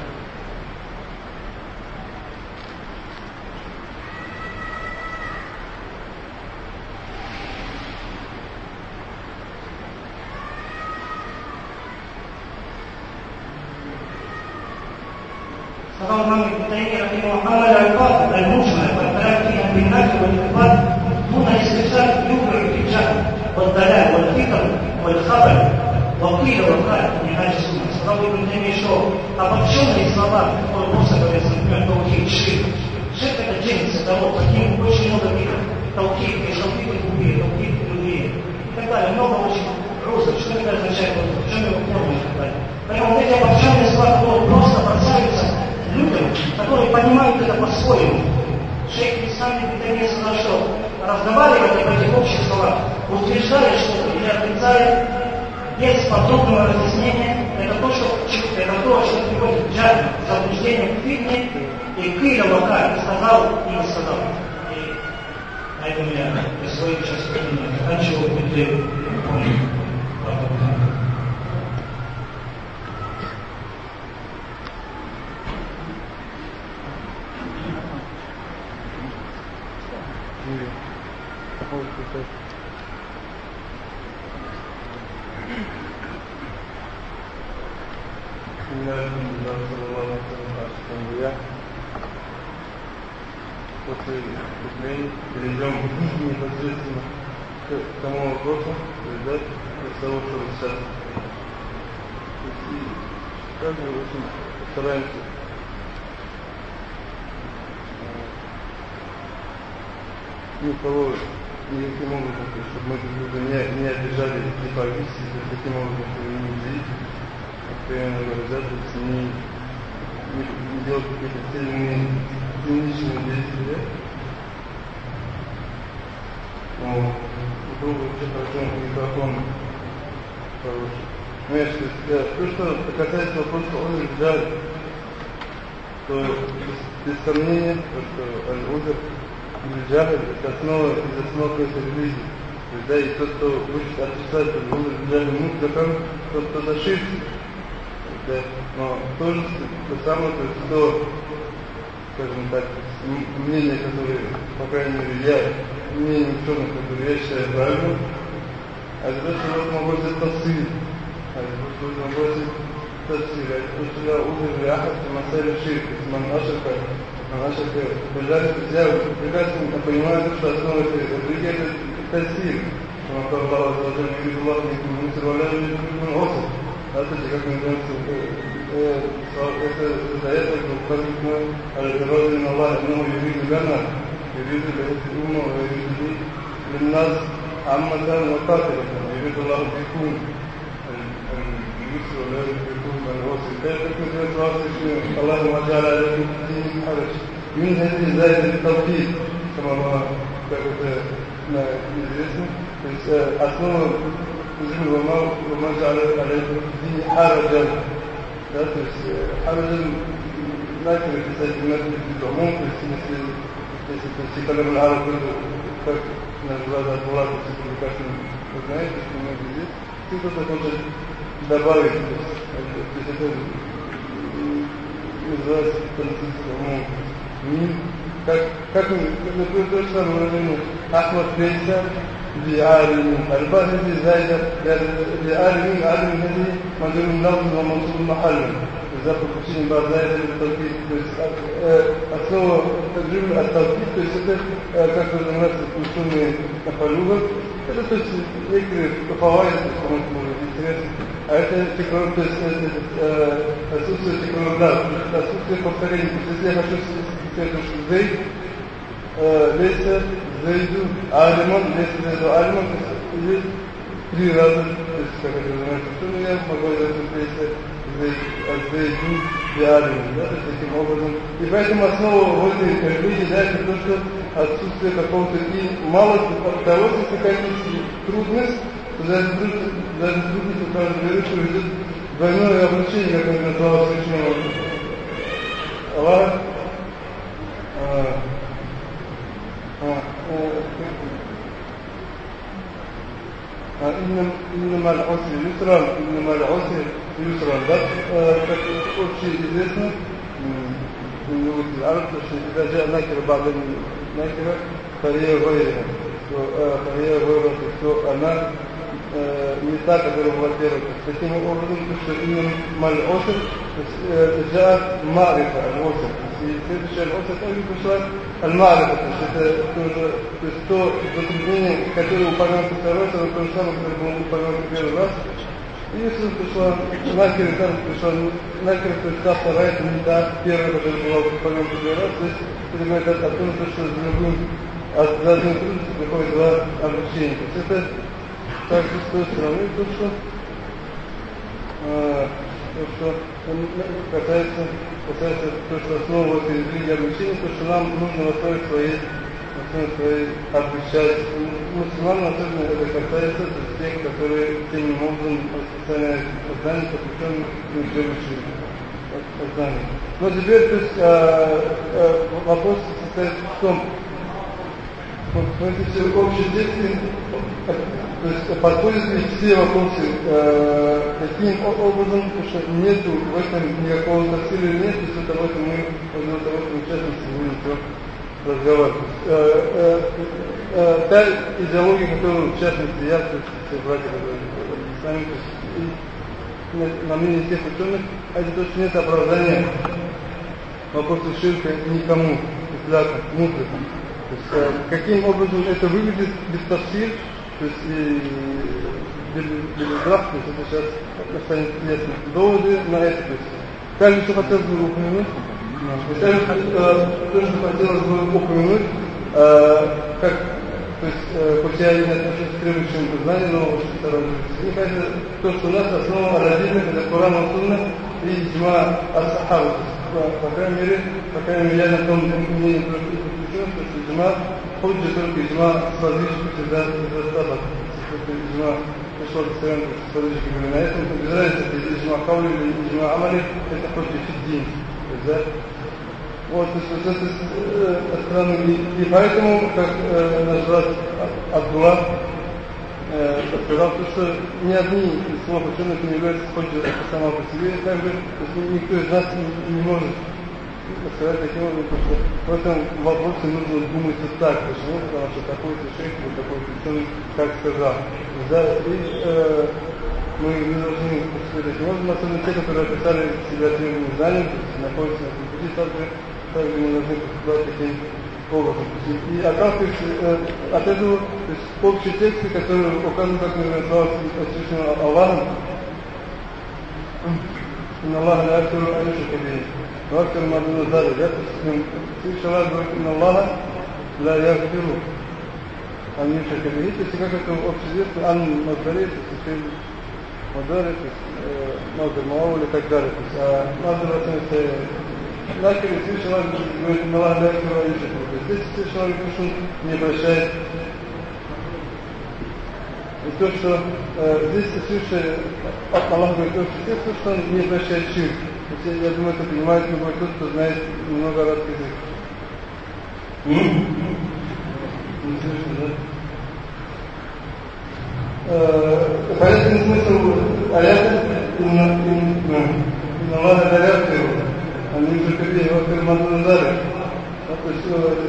Сказал нам Ибн Таймия, «Амаль аль-Фат, аль-Муджма, валь-Тарак фи амбинати, валь-Фат, дуна истисаль юбру фиджан, валь-Даляль, валь-Фикр, валь-Хабаль, вал-Киля, валь-Халь, Минхадж Сунна». Сказал Ибн Таймия, что обобщенные слова, которые просто говорятся, например, таухид, ширк. Ширк это джинс, это вот таким очень много видов. Таухид, таухид и таухид и другие. И так далее. Много очень русов. Что это означает? В чем его форма и так далее. Поэтому вот эти обобщенные слова, которые просто подставятся людям, которые понимают это по-своему. Шейх Ислам Ибн Таймия сказал, что разговаривать об этих общих словах, утверждая что-то или отрицая, без подробного разъяснения, это то, что, это то, что приводит к джаду, заблуждению в фитне, и кыля вака, сказал и не сказал. И на этом я свою часть заканчиваю, где помню. После выступления перейдем непосредственно к тому вопросу, да, с того, что сейчас. Как мы очень стараемся никого никаким образом, чтобы мы друг друга не, не обижали психологически, таким образом, чтобы не делить, постоянно выражаться, не, не, не делать какие-то сильные, циничные действия. Ну, другу вообще хорошо, микрофон хороший. Знаешь, то, есть, то, что касается вопроса озер джаль, то без, без сомнения, что аль-озер или джаль это основа из основ этой религии. То есть, да, и тот, кто будет отрицать аль-озер джаль мутлакан, тот, кто ошибся. Да, но тоже то самое, то есть, то, скажем так, мнение, которое, по крайней мере, я, мнение ученых, которое я считаю правильным, а это то, что вот могу взять тafsir, а это то, что могу взять tafsir, а это то, что я увижу ахад в масале ширк, если man ашака, man ашака, бежать, я прекрасно понимаю, что основа этой религии это tafsir, что он сказал, Аллах, говорит, Аллах, не сорвали, не сорвали, это как называется, это за это говорится الإرادة من الله أنه يريد لنا يريد للأمة ويريد للناس عامة وقاتلة يريد الله بكم اليسر ولا يريد بكم العسر كيف يكون الله ما جعل عليكم في الدين حرج من هذه زائد التوحيد كما ما известно, то есть основа وما جعل عليكم في الدين حرجا да, то есть حرجا لكن في الناس في العموم في если في كلام العرب как называют отвод в публикации вы знаете, что многие здесь ты кто-то хочет добавить то есть это называется концепция умум как как например то же самое выражение Ахмад Бейса بعالم الباء الذي زائد بعالم عالم الذي مجرور اللفظ ومنصوب محله إذا فكرتين بعد زائد التوكيد основа تجربة التوكيد то есть это как называется культурные нафалюга это то есть некоторые фавайды то есть кому-то может интересно а это текрар то есть отсутствие текрара да отсутствие повторения то есть если я хочу сказать что зейд ليس زيد عالما ليس زيد عالما есть три раза, то есть как это называется, что ну я могу сказать, лейса зейду биалим, да, то есть таким образом. И поэтому основа в этой религии, да, это то, что отсутствие какого-то и малости того, что какая-то трудность, то за эту трудность у каждого верующего идет двойное обучение, как он назвал Всевышнего Аллаха. إنما العسر يسرا إنما العسر يسرا да как общеизвестно в العرب что إذا جاء نكرة بعد النكرة فهي غيرها فهي غيرها что она не та, которая была первой. Таким образом, что إنما العسر جاء معرفة العسر и следующая аль-Оср также пришла аль-Ма'рифа, то есть это тоже, то есть то затруднение, которое упомянуто второй раз, это то же самое, которое было упомянуто первый раз. И если пришла Накира, там пришла Накира, то есть та вторая, это не та первая, которая была упомянута первый раз, то есть это говорит о том, что за любым, за одной трудностью приходит два обучения. То есть это также с той стороны, то что то, что касается, касается то, что основа этой религии обучения, то, что нам нужно в основе своей, в основе своей обучать. Мусульман, особенно это касается то есть тех, которые тем образом распространяют знания, посвященные следующему знанию. Но теперь, то есть, а, а, вопрос состоит в том, смотрите, все общие действия, то есть подходят ли все вопросы э, таким образом, потому что нету в этом никакого тafsira нет, и с того, что мы возле того, что в частности будем разговаривать. Э, э, э, та идеология, которую в частности я, то есть все братья, которые с нами, то есть на мнение тех ученых, это то, что нет оправдания вопроса ширка никому, исляка, мудрикам. То есть, э, каким образом это выглядит без tafsir, то есть и белизрах, то есть это сейчас станет ясно. Доводы на это, то есть каждый, что хотелось бы упомянуть, то есть то, что хотелось бы упомянуть, э, как, то есть, э, хоть я не отношусь к требующим знаниям, но очень стараюсь. Мне кажется, то, что у нас основа арадийных, это Коран и Сунна и иджма ас-сахаба. По крайней мере, по крайней мере, я на том мнении, что иджма худжа только иджма сложившихся да, недостаток. Это иджма пришел к сторонке сложившихся на этом, то без разницы, это иджма каули или иджма амали, это худжа фиддин. Да? Вот, то есть, с стороны, и поэтому, как э, наш брат Абдулла э, сказал, то, что ни одни из слов ученых не являются худжа сама по себе, также, то есть никто из нас не, не может сказать таким образом, что в этом вопросе нужно думать вот так. Почему? Потому что такой-то шейх или такой-то ученый как сказал. Да, и э, мы не должны сказать таким образом, особенно те, которые описали себя тем знанием, то есть находятся на этом пути, также, также не должны поступать таким образом. И отталкиваясь э, от этого, то есть общие тексты, которые указывают, как мы слова Всевышнего Аллаха, إن الله لا يغفر أن يشرك به ويغفر ما دون ذلك. في شباب говорит إن الله لا يغفر أن يشرك به. То есть как это общеизвестно, ан маздари, то есть фильм маздари, то есть маздар маау или так далее. То есть а маздар это накери, все шалак говорит إن الله لا يغفر أن يشرك به. Здесь все шалак говорит, не прощает. И то, что э, здесь Всевышний Аллах говорит, то, что он не прощает ширк. Я думаю, это понимает любой тот, кто знает много арабский язык. Не слышно, да? Понятный смысл аята «Инна Аллаха ла яғфиру ан юшрика бихи ва яғфиру ма дуна залик». То есть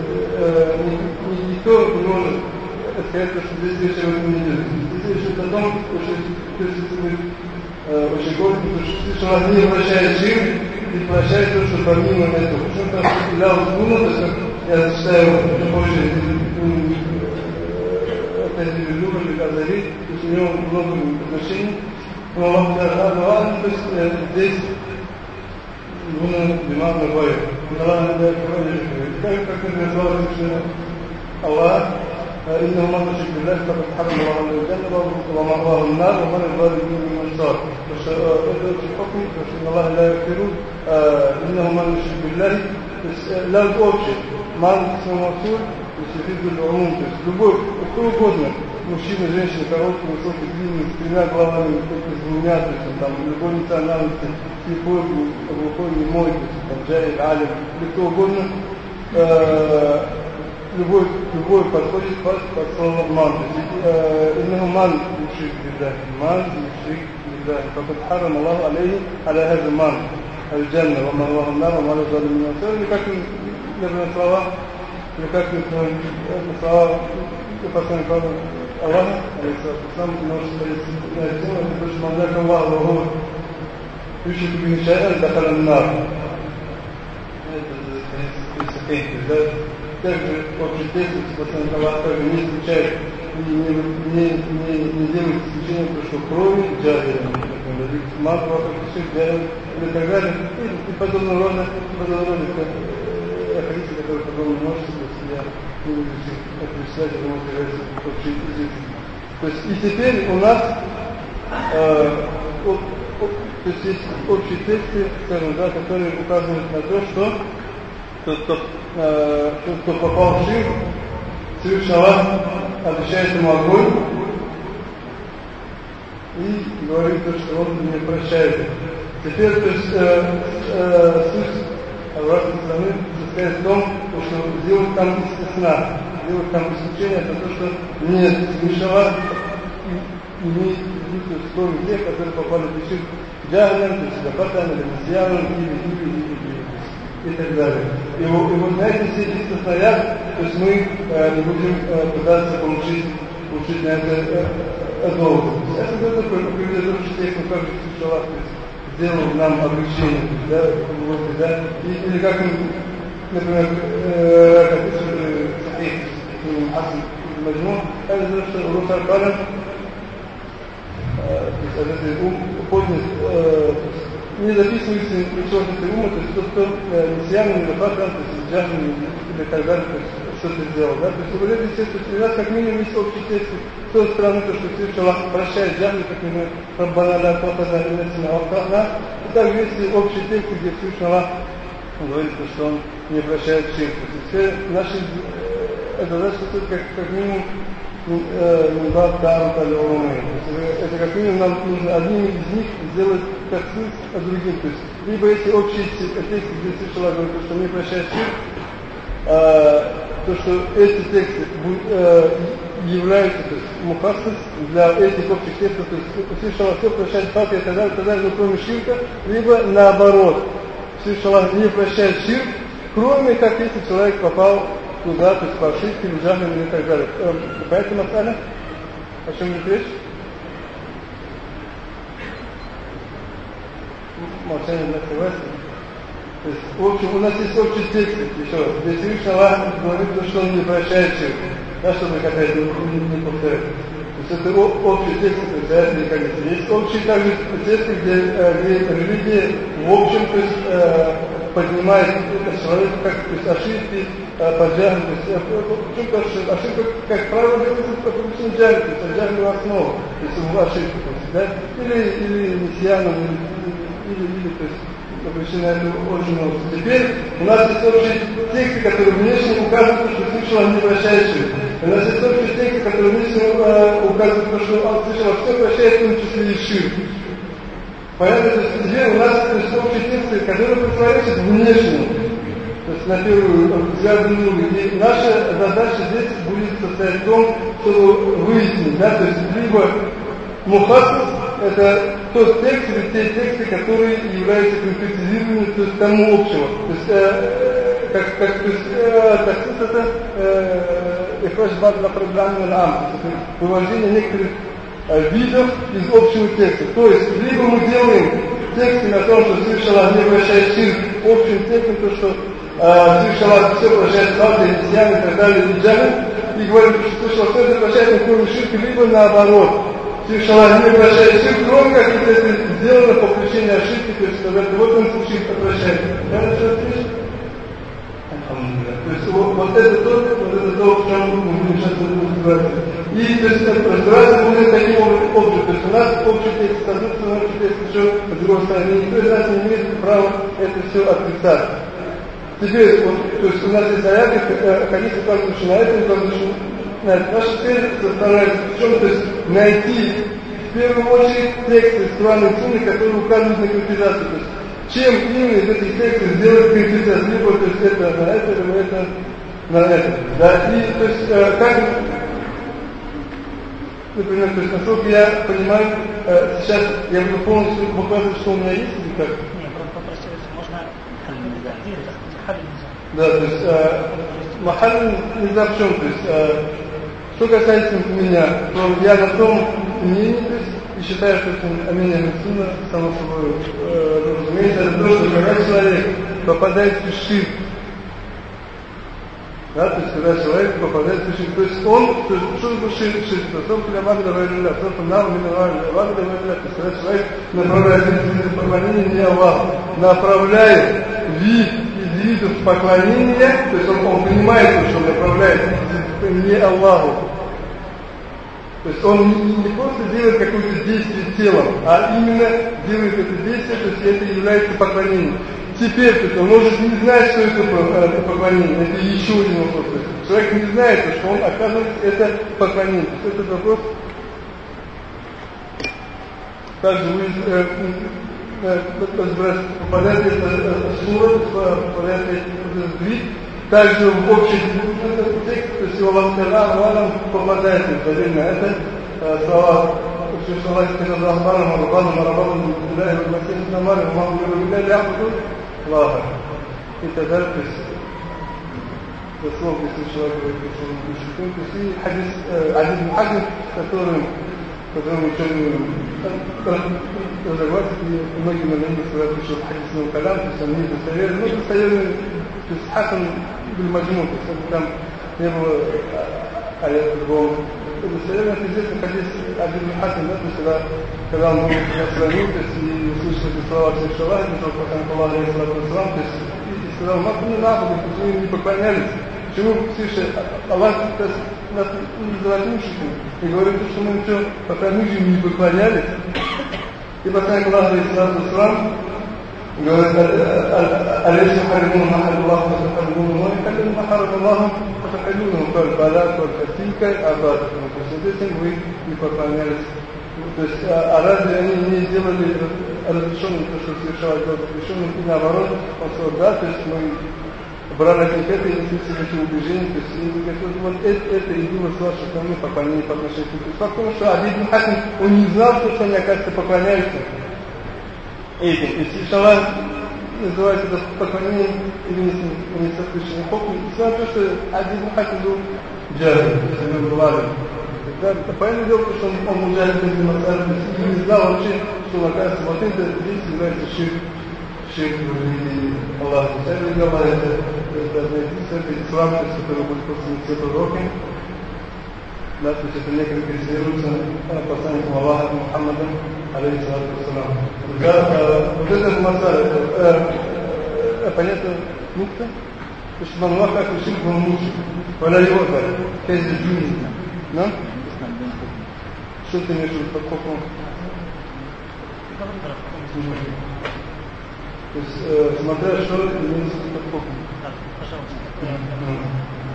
никто не может сказать, что здесь речь об этом не идет. Здесь речь о том, что очень гордо, что Allah не прощает ширк и прощает то, что помимо этого. Почему? Потому что для Узгуна, то есть я зачитаю уже позже, опять же, Люба или Казари, то есть у него много отношений. Но Аллах Аллах, то есть здесь Гуна Диман Набай. Аллах не дает крови. Как это называлось, что Аллах إنه من يشرك بالله فقد حرم الله عليه الجنة ومأواه النار ومن الظالمين من أنصار. الحكم إن الله لا يغفر إنه من يشرك بالله لا الأوبشن من اسمه موصول يستفيد بالعموم. То есть любой, кто угодно, мужчина, женщина, короткий, высокий, длинный, с тремя главами, с двумя, то есть там любой национальности, слепой, глухой, немой, то есть там джаиль, алим, или кто угодно, любой, любой подходит под, под слово ман. إنه من يشرك بالله من يشرك بالله فقد حرم الله عليه على هذا المن الجنة ومأواه النار وما للظالمين من أنصار. Или как наверное слова, или как слова посланника Аллаха, сам может сказать на тему, это то, что man ذاك الله وهو يشرك به شيئا دخل النار. Это также общий текст, посланник Аллаха также не исключает и не, не, не, не делает исключение, потому что крови джагером, например, матова, джагером и так далее, и, и подобного рода, подобного рода, как хадисы, которые подобно множеству, то есть я не буду отвечать, потому что является общий язык. То есть и теперь у нас э, о, о, то есть есть общие тексты, скажем, да, которые указывают на то, что тот, кто, э, тот, кто попал в ширк, Всевышний Аллах обещает ему огонь и говорит, что он не прощает. Теперь, то есть, э, э, суть обратной стороны состоит в том, что сделать там истисна, сделать там исключение, это то, что нет, Всевышний Аллах имеет в виду, кроме тех, которые попали в ширк джахлем, то есть лопатами, или несьяном, или, или, или, или. И так далее. И, и вот на эти все действия стоят, то есть мы э, не будем э, пытаться получить, получить на это э, долг. Это тоже приведет к тексту, как же Всевышний сделал нам облегчение, да, да, и, или как, например, э, как пишет Сахих Хасан Маджму, это то, что Русар Калям, то есть это поднят, не записывается ничего с этой умы, то есть тот, кто мессианом или фатом, то есть джахом или так далее, то есть что-то сделал, да, то есть в этой тексте у нас как минимум есть общий текст, с той стороны, то, что Всевышний Аллах прощает джахми, как мы Раббана ла тухзина инна вахтана, и также есть общий текст, где Всевышний Аллах говорит, что он не прощает ширк. То есть все наши это значит, что как, как минимум Мунбаб Тарут Аль-Умай. Это как минимум нам нужно одним из них сделать таксис, а другим. То есть, либо эти общие тексты, где Всевышний Аллах говорит, что не прощает ширк, а, то, что эти тексты а, являются, то есть, мухассис для этих общих текстов, то есть, Всевышний Аллах все прощает факты и так далее, и так далее, но кроме ширка, либо наоборот, Всевышний Аллах не прощает ширк, кроме как если человек попал туда, то есть по ошибке, в джахле и так далее. Поэтому, Мас'аля, о чем идет речь? Молчание для согласия. То есть, в общем, у нас есть общий текст, еще раз, где Всевышний Аллах говорит, что он не прощает ширк. Да, чтобы их опять не, не, не повторять. То есть это общий текст, то есть это не есть общий также текст, где, где религия в общем, то есть, э, поднимает человека, как, то есть ошибки, э, поджарки, то есть э, ошибка, ошибка, как правило, делается по причине джарки, то есть джарки в основу, то есть в ошибку, то есть, да, или, или мессианом, или, или, или, то есть, по причине этого очень много. Теперь у нас есть общие тексты, которые внешне указывают, что Всевышний не прощает ширк. У нас есть общие тексты, которые внешне э, указывают, что Всевышний все прощает, в том числе и ширк. Понятно, то есть теперь у нас есть общие тексты, которые противоречат внешнему. То есть на первый взгляд друг друга. И наша задача здесь будет состоять в том, чтобы выяснить, да, то есть либо мухассис — это тот текст или те тексты, которые являются конкретизированными, то есть тому общего. То есть, э, как, как, то есть, э, таксис — это эхраж бадла программы ам, вывождение некоторых э, видов из общего текста. То есть, либо мы делаем тексты на том, что Всевышний Аллах не прощает ширк, общим текстом, то, что э, Всевышний Аллах все прощает салты, несиян и так далее, и джахл, и говорим, что Всевышний Аллах все это прощает, но кроме ширка, либо наоборот. Всевышний Аллах не прощает ширк, кроме как если это сделано по причине ошибки, то есть когда в этом случае прощает. Понятно, что это есть? То есть вот, вот это то, вот это то, в чем мы будем сейчас разбираться. И то есть разбираться будет таким образом. То есть у нас общий текст с одной стороны, общий текст еще с другой стороны. Никто из нас не имеет права это все отрицать. Теперь, вот, то есть у нас есть аяты, хадис указывает, что на это указывает, что на это. Наша цель составляется в чем? То есть найти в первую очередь тексты из Курана и Сунны, которые указывают на конкретизацию. То есть чем именно из этих текстов сделать конкретизацию, либо то есть это на это, либо это на это. Да? И то есть э, как, например, то есть насколько я понимаю, э, сейчас я буду полностью показывать, что у меня есть, или как? Нет, попросил, можно да, то есть э, махаль не знаю в чем, то есть э, что касается меня, то я на том мнении, то есть и считаю, что это аминья Митсуна, само собой, э, разумеется, это то, что когда человек попадает в ширк, да, то есть когда человек попадает в ширк, то есть он, то есть что такое ширк, ширк, то есть он кулямак давай ля, то есть он нам миновали, давай давай ля, то есть когда человек направляет вид поклонения не Аллаху, направляет вид из видов поклонения, то есть он, он понимает, что он направляет не Аллаху. То есть он не, не просто делает какое-то действие телом, а именно делает это действие, то есть это является поклонением. Теперь, то есть он может не знать, что это поклонение, это еще один вопрос. То есть человек не знает, что он оказывается это поклонение. То есть этот вопрос также будет э, э, попадает это сура, попадает этот вид. Также в общий текст, то есть его Аллах попадает в отдельно. Это э, слова, что Аллах сказал Рахману, Марабану, Марабану, Билляхи, Василий, Намари, Маху, Билляхи, Яхуду, Лаха. И так далее, то есть дословно, если человек говорит, что он мушрикун, то есть и хадис, Адид Мухаддис, который, которым ученые разговаривают, и многие наверное сказали, что хадис Наукалям, то есть он не достоверный, но достоверный, то есть Хасан Биль-Маджму, то есть там не было аят другого. Достоверно, это известно хадис Адид Мухаддис, да, то есть когда, когда он был на стране, то есть и услышал эти слова Всевышнего Аллаха, то есть пока Аллах то есть и сказал, нас не надо, почему не поклонялись. Почему Всевышний Аллах нас не называет мушриками и говорит, что мы все, пока мы же не поклонялись. И пока Аллах говорит, «Алейс юхарримун махаль Аллах, фатахаллюну, но и халлюну махаль Аллаху, фатахаллюну». Он говорит, «Бала только тилька, абад». То есть вот этим вы не поклонялись. То есть, а, а разве они не сделали разрешенным то, что совершалось разрешенным, и наоборот, он сказал, да, то есть мы брали от них это и несли эти убеждения, то есть и, вот это, это и было ваше основное поклонение по отношению к Христу. Факт в том, что Ади ибн Хатим, он не знал, что они, оказывается, поклоняются этим. И Шалах называется это поклонением или несоответствующим хоком, несмотря на то, что Ади ибн Хатим был джарри, то есть он был ладом. Да, понятное дело, что он, он мужает без демонстрации, и не знал вообще, что, оказывается, вот это здесь является ширк, ширк в религии Аллаха. Это не говорит, это это ислам, то есть, который будет после все пророки. Да, то есть это не конкретизируется посланником Аллаха Мухаммадом, алейхиссалату вассалам. Вот это масса, понятно, нукта? То есть, man Аллах как ширк был лучше. Валя его так, кейс дюни. Да? Что ты имеешь в виду под хоком? То есть, э, смотря что имеется под хоком. Да, пожалуйста. Mm-hmm.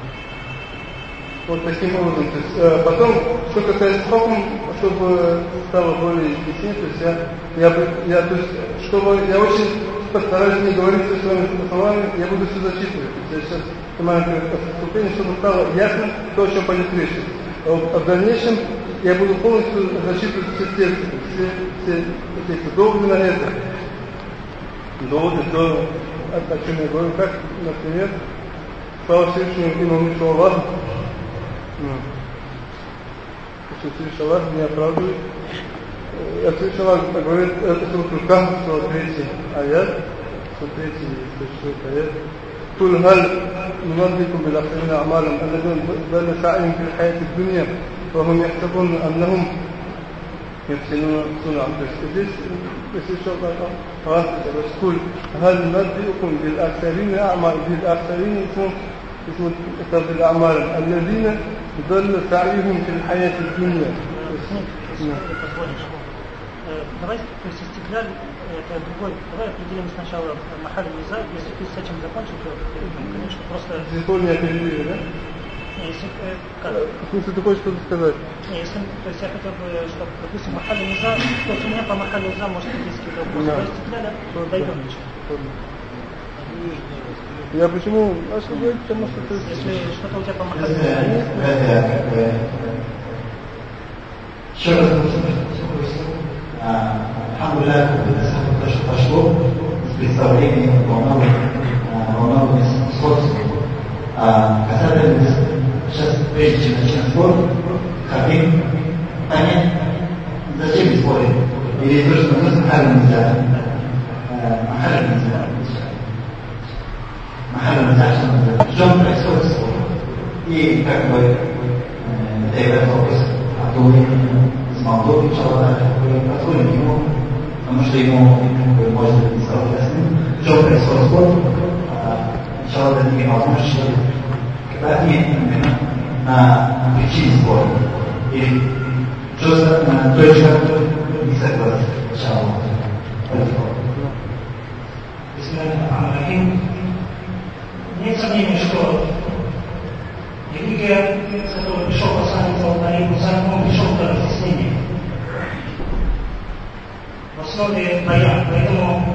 Вот таким образом. То есть, э, потом, что касается хоком, чтобы стало более яснее, то есть я, я, я, то есть, чтобы я очень постараюсь не говорить со своими словами, я буду все зачитывать. То есть, я сейчас снимаю отступление, чтобы стало ясно то, о чем пойдет речь. А в дальнейшем я буду полностью зачитывать все тексты, все, все тексты, доводы на это. Доводы, то, о, о чем я говорю, как, например, слава Всевышнему имаму Аллаху, что Всевышний Аллах не оправдывает. Всевышний Аллах говорит, это Сурат сто третий аят, сто третий, сто четвёртый аят. قل هل ننبئكم بالأخسرين أعمالا الذين ضل سعيهم في الحياة الدنيا وهم يحسبون أنهم يحسنون صنعا. Здесь, если что, قل هل ننبئكم بالأخسرين أعمالا بالأخسرين اسم بالأعمال الذين ضل سعيهم في الحياة الدنيا. Давай, то есть истигляль, это другой, давай определим сначала махаль низа, если ты с этим закончил, то конечно просто... Зихор не определили, да? Если, э, как? В смысле, ты хочешь что-то сказать? Не, если, то есть я хотел бы, чтобы, допустим, махаль низа, то есть у меня по махаль низа может быть есть какие-то вопросы, но истигляля дойдем еще. Я почему? А что говорить, потому что ты... Если что-то у тебя по махаль низа... Еще раз Алхамдулилlah, то, что пошло с представлением волновыми сходствами. Касательно, сейчас, прежде чем начнем спор, хотим понять, зачем спорить. Или то, что мы махаль нельзя. Махаль нельзя. Махаль нельзя. В чем происходит спор? И как бы это вопрос Абдулы с Молдовой, иншаллах, подходим к нему, потому что ему, может быть, не стало ясным, в чем происходит спор. Иншаллах, это не возможность, что когда отметить именно на причине спора. Или просто на точка не согласия. Иншаллах. Бисмиллахир-рахманир-рахим. Нет сомнений, что религия, с которой пришел посланник Аллаха, он пришел к разъяснению. В основе баян. Поэтому,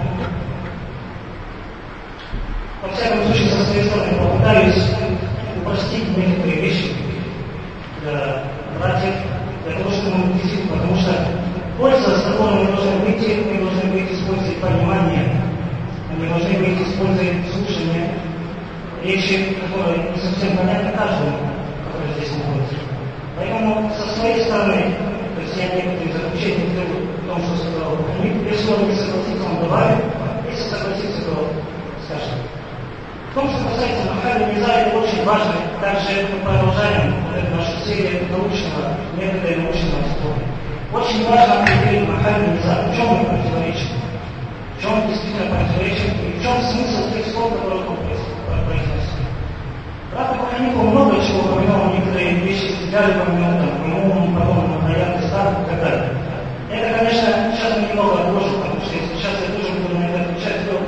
во всяком случае, со своей стороны попытаюсь упростить некоторые вещи для братьев, для того, чтобы мы действительно, потому что польза, с которой мы должны выйти, мы должны выйти с пользой понимания, мы должны выйти с пользой слушания речи, которые не совсем понятны каждому, который здесь находится. Поэтому со своей стороны, то есть я некоторые заключения сделаю в том, что сказал Хамид, если он не согласится, он добавит, если согласится, то скажет. В том, что касается махали низа, это очень важно. Также мы продолжаем нашу серию научного, метода научного спора. Очень важно определить махали низа. В чем мы противоречим? В чем действительно противоречим? И в чем смысл тех слов, которые он произносит? Брат Абу Ханифа много чего упоминал, некоторые вещи стреляли по мне, там, по моему, по-моему, на аят Истан и так далее. Это, конечно, сейчас мы немного отложим, потому что если сейчас я тоже буду на это отвечать, то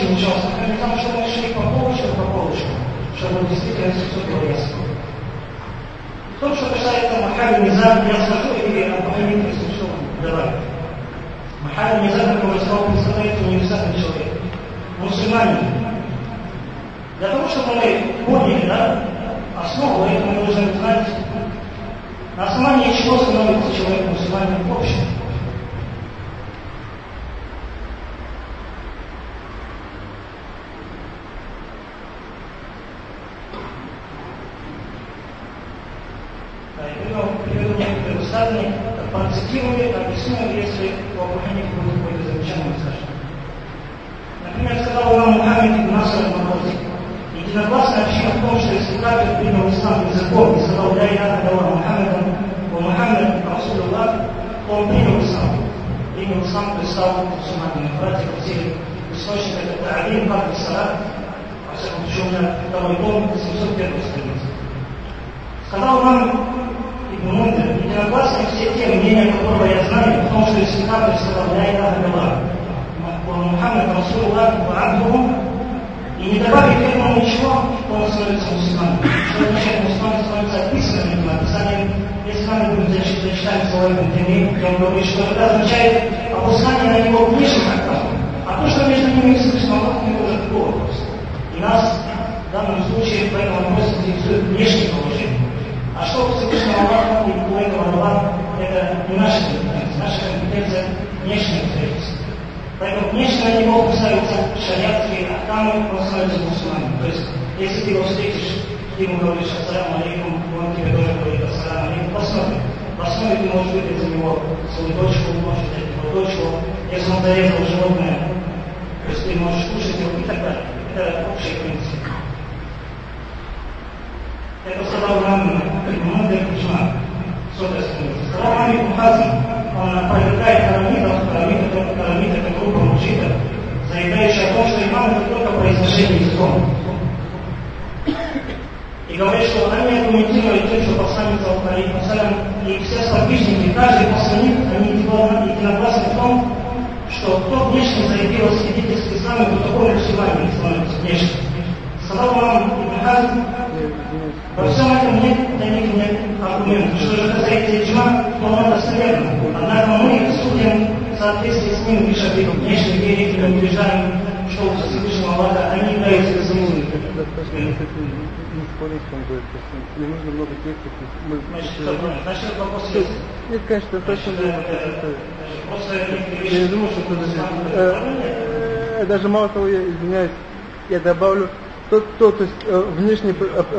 очень учился, потому что мы шли по полочку, по полочку, чтобы действительно все было ясно. То, что касается Махали Мизан, я скажу, и Абахамид, если что, давай. Махали Мизан, как я уже сказал, представляет универсальный человек. Мусульмане. Для того, чтобы мы поняли, да, основу этого мы должны знать, на основании чего становится человек мусульманином в общем. Приведу некоторые высказывания, процитирую, объясню, если у Абу-Ханифа будет какое-то замечание высказывание. Например, сказал имам Мухаммед ибн Наср al-Марвази: единогласная община в том, что если кафир принял ислам языком и сказал «Ля иляха илlallah Мухаммедом, wa Мухаммед Расулуллах», то он принял ислам. Принял ислам, то есть стал мусульманином. Братья хотели источник это Та'алим, Фард и Салат, во всяком случае у меня второй том, семьсот первая страница. Сказал нам Ибн Мундир: единогласны все те мнения, которые я знаю, в том, что если кафир сказал «Ля иляха илlallah Мухаммед Расулуллах Абдуху», и не добавить к этому ничего, то он становится мусульманом. Что означает мусульман становится описанным написанием. Если мы будем зачитать слова Ибн Тайми, и он говорит, что это означает опускание на него внешних актов, а то, что между ними и Всевышним Аллахом, это уже другой вопрос. И нас в данном случае в этом вопросе интересует внешнее положение. А что Всевышним Аллахом и у этого Аллаха, это не наша компетенция. Наша компетенция внешняя обстоятельства. Поэтому внешне на него касаются шариатские ахкамы, он становится мусульманином. То есть, если ты его встретишь, ты ему говоришь «Ассаляму алейкум», он тебе тоже говорит «Ассаляму алейкум», посмотри. В основе ты можешь выдать за него свою дочку, можешь взять его дочку, если он зарезал животное, то есть ты можешь кушать его и так далее. Это общий принцип. Это сказал нам Мундир Кучман. Сотая страница. Сказал нам Ибн Хазм, он опровергает карамитов, карамит это, карамит это группа муджидов, заявляющая о том, что имам это только произношение языком. И говорит, что они аргументируют тем, что посланник алейхи вассалям и все сподвижники, каждый посланник, они единогласны в том, что кто внешне заявил о свидетельстве ислама, то такой мусульманин становится внешне. Сказал вам Ибн Хазм: во всем этом нет для них нет аргументов. Что же касается иджма, то он достоверно. Однако мы судим в соответствии с ним лишь от их внешней веры и убеждаем, что у Всевышнего Аллаха они являются разумными. Не спорить, что он говорит, не нужно много текстов. Значит, этот вопрос есть. Нет, конечно, достаточно много. Я не думаю, что это... Даже мало того, я извиняюсь, я добавлю, тот, кто, то есть, внешне...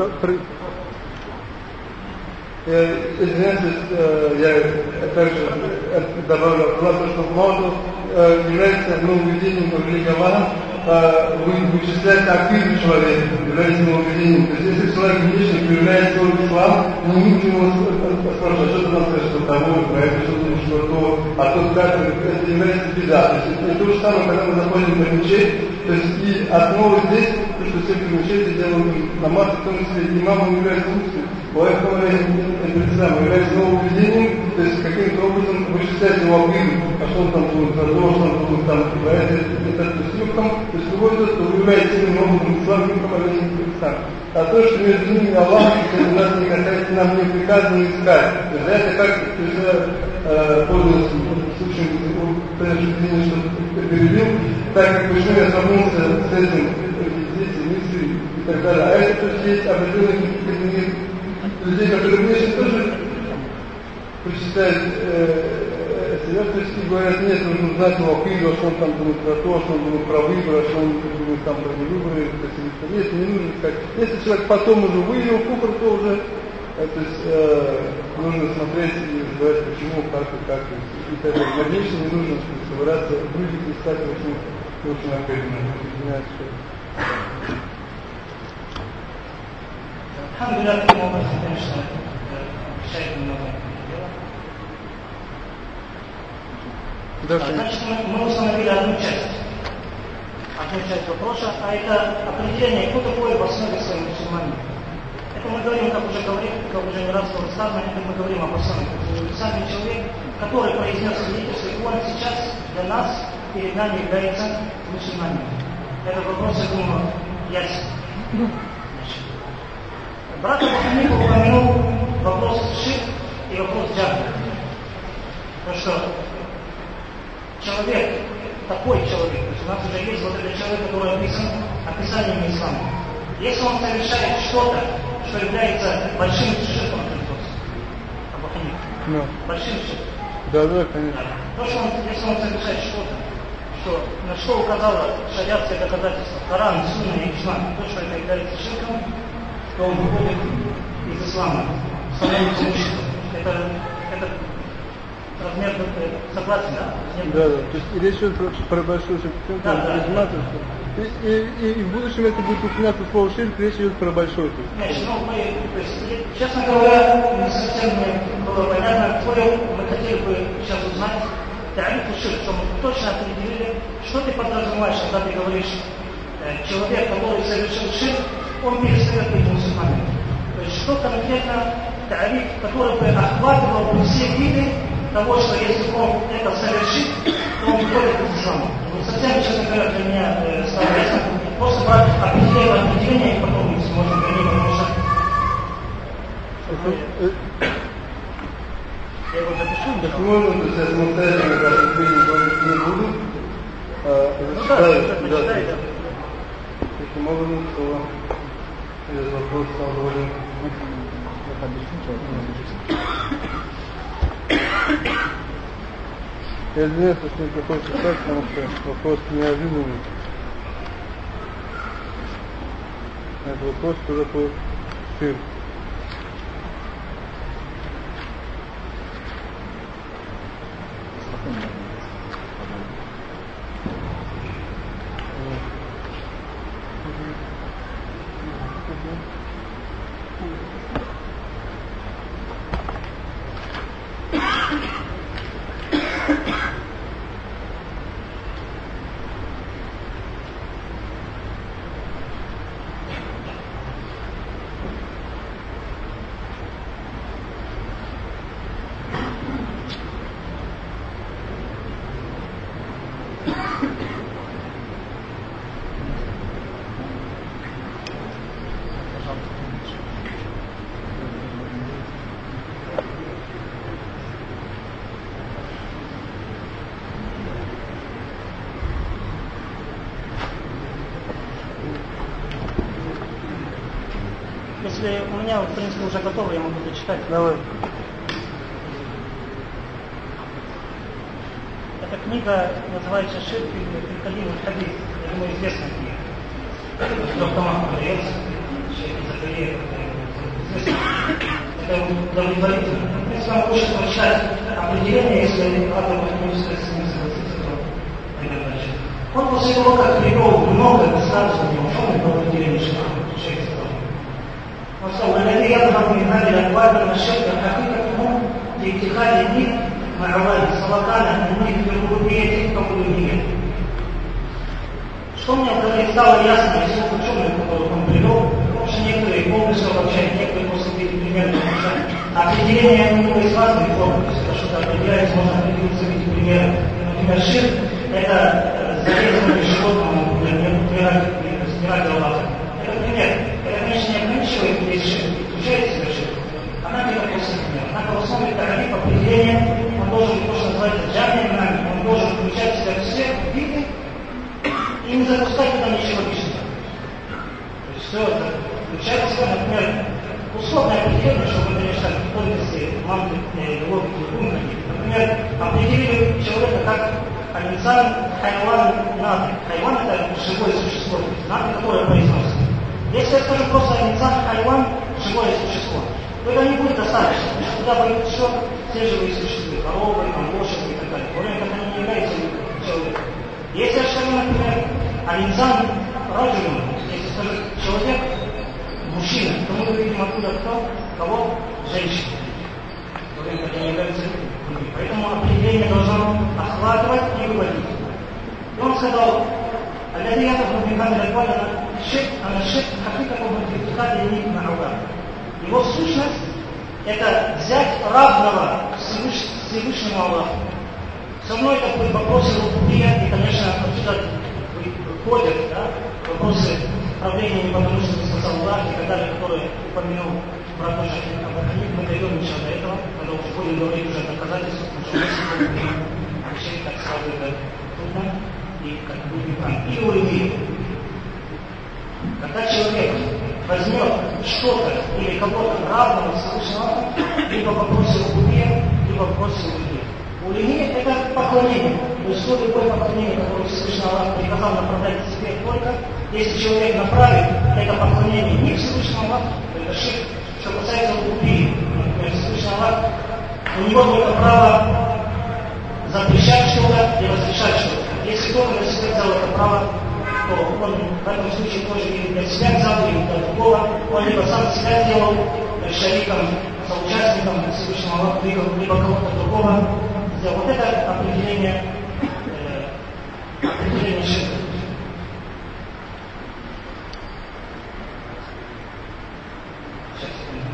Извиняюсь, я также добавлю, что мало того, является нововведением в религии Аллаха, вычисляется активный человек, является нововведением. То есть, если человек внешне проявляет свой ислам, не нужно его спрашивать, что ты нам скажешь, что того, про это, что ты, что то, а тот как, это является беда. То есть, это то же самое, когда мы заходим в мечеть, то есть, и основа здесь, то, что все в мечети делают намаз, в том числе имамом является муслим. Поэтому это самое является нововведением, то есть каким-то образом вычислять его акиду, а что он там будет, а что он будет там, это, это, то есть любой тот, кто является тем образом исламником, а не исламником. А то, что между ними Аллах, это у нас не касается, нам не приказано искать. То есть это как, то есть я пользуюсь случаем, что перебил, так как почему я столкнулся с этим, здесь, мысли и так далее. А это, то есть есть определенные какие-то людей, которые внешне тоже прочитают э, себя, то есть и говорят, нет, нужно знать его акиду, а что он там думает про то, что он думает про выборы, а что он думает там про невыборы, то есть нет, не нужно сказать. Если человек потом уже выявил купр, то уже э, то есть, э, нужно смотреть и разбирать, почему, как и как. И так далее. Надеюсь, не нужно собираться грузить и искать очень, очень академию. Извиняюсь, что... Алхамдулилlah, таким образом, конечно, решает много дела. Значит, мы установили одну часть. Одну часть вопроса, а это определение, кто такой в основе своего мусульманина. Это мы говорим, как уже говорили, как уже не раз было сказано, это мы говорим об основе. Универсальный человек, который произнес свидетельство, и он сейчас для нас, перед нами является мусульманином. Этот вопрос, я думаю, ясен. Брат Абу Ханифа упомянул вопрос ширк и вопрос джабра. Ну что, человек, такой человек, то есть у нас уже есть вот этот человек, который описан описанием ислама. Если он совершает что-то, что является большим ширком, Абу Ханифа, No. большим ширком. Да, да, конечно. То, что он, если он совершает что-то, что, на что указало шариатское доказательство, Коран, Сунна и Иджма, то, что это является ширком, то он выходит из ислама, становится мужчиной. Это, это размер, согласен, да? Да, да. То есть речь идет про, про большой ширк. Да, да, да. И, и, и, и в будущем это будет упоминаться слово ширк, речь идет про большой ширк. Значит, ну, мы, то есть, честно говоря, не совсем мне было понятно, твое, мы хотели бы сейчас узнать тариф и ширк, чтобы мы точно определили, что ты подразумеваешь, когда ты говоришь, э, человек, который совершил ширк, он перестает быть мусульманином. То есть, что конкретно тариф, который бы охватывал бы все виды того, что если он это совершит, то он выходит из ислама. Совсем, честно говоря, для меня э, стало ясно. Просто брать определение, определение и потом мы сможем вернее, потому что... Я его запишу. Так можно, то есть я самостоятельно как определение говорить не буду. А, Ну да, почитай, да. Таким образом, что этот вопрос стал довольно... Я извиняюсь, что не приходится читать, потому что вопрос неожиданный. Это вопрос, что такое ширк. Если у меня, в принципе, уже готово, я могу дочитать. Давай. Эта книга называется «Ширк и Калим Хадис». Я думаю, известная книга. В трех томах продается. Шейх Закария, это удовлетворительно. В принципе, вам лучше прочитать определение, если Абу Ханифа с ним согласится, то пойдет дальше. Он после того, как привел много высказываний, он был определение ширка. والذي يظهر من هذه الأبواب أن الشرك حقيقته في اتخاذ الدين مع الله سواء كان الملك بالربوبية أو بالألوهية. Что мне вдруг стало ясно из всех ученых, которых он привел, потому что некоторые полностью обобщают, некоторые после этих примеров обобщают. Определение у него есть разные формы, то есть это что-то определяется, можно определить с этих примеров. Например, ширк – это зарезанное животное, например, смирать Аллаха. Это пример. Это, конечно, не ограничивает весь ширк, исключает себя ширк. Она не такой пример. Однако в основе тарифа определения он должен быть то, что называется джамием, он должен включать в себя все виды и не запускать туда ничего лишнего. То есть все это включает в себя, например, условное определение, чтобы вы, конечно, в тонкости манты, логики и думания. Например, определили человека как алинсан хайван нады. Хайван – это живое существо, нады, которое произносит. Если я скажу просто алинсан хайван – живое существо, то это не будет достаточно, потому что туда будет еще все живые существа, коровы, лошади и так далее. Время как они не являются человеком. Если я скажу, например, алинсан раджулун, если скажу человек, мужчина, то мы видим оттуда кто? Кого? Женщина. Время как они являются людьми. Поэтому определение должно охватывать и выводить. И он сказал, الذي يظهر من هذا الأقوال أن الشرك أن الشرك حقيقة في اتخاذ النية مع الله. Его сущность – это взять равного Всевышнему Аллаху. Со мной это будет вопрос рубубия, и, конечно, отсюда входят, да, вопросы правления не потому, что не сказал Аллах и так далее, которые упомянул брат тоже Абрахамид, мы дойдем еще до этого, когда уже будем говорить уже доказательства, потому что мы сегодня вещей, так сразу это трудно и как бы неправильно. И уйди. Когда человек возьмет что-то или кого-то равного Всевышнего, либо попросит у Бога, либо попросит у людей. Улини – это поклонение. То есть то любое поклонение, которое Всевышний Аллах приказал направлять к себе только, если человек направит это поклонение не Всевышнему Аллаху, то это ширк. Что касается луби, например, Всевышний Аллах, у него только право запрещать что-то и разрешать что-то. Если кто-то для себя взял это право, то он в этом случае тоже или для себя взял, или для другого, он либо сам себя сделал шариком, соучастником Всевышнего Аллаха, либо кого-то другого. Вот это определение, э, определение ширка. Сейчас, секунду.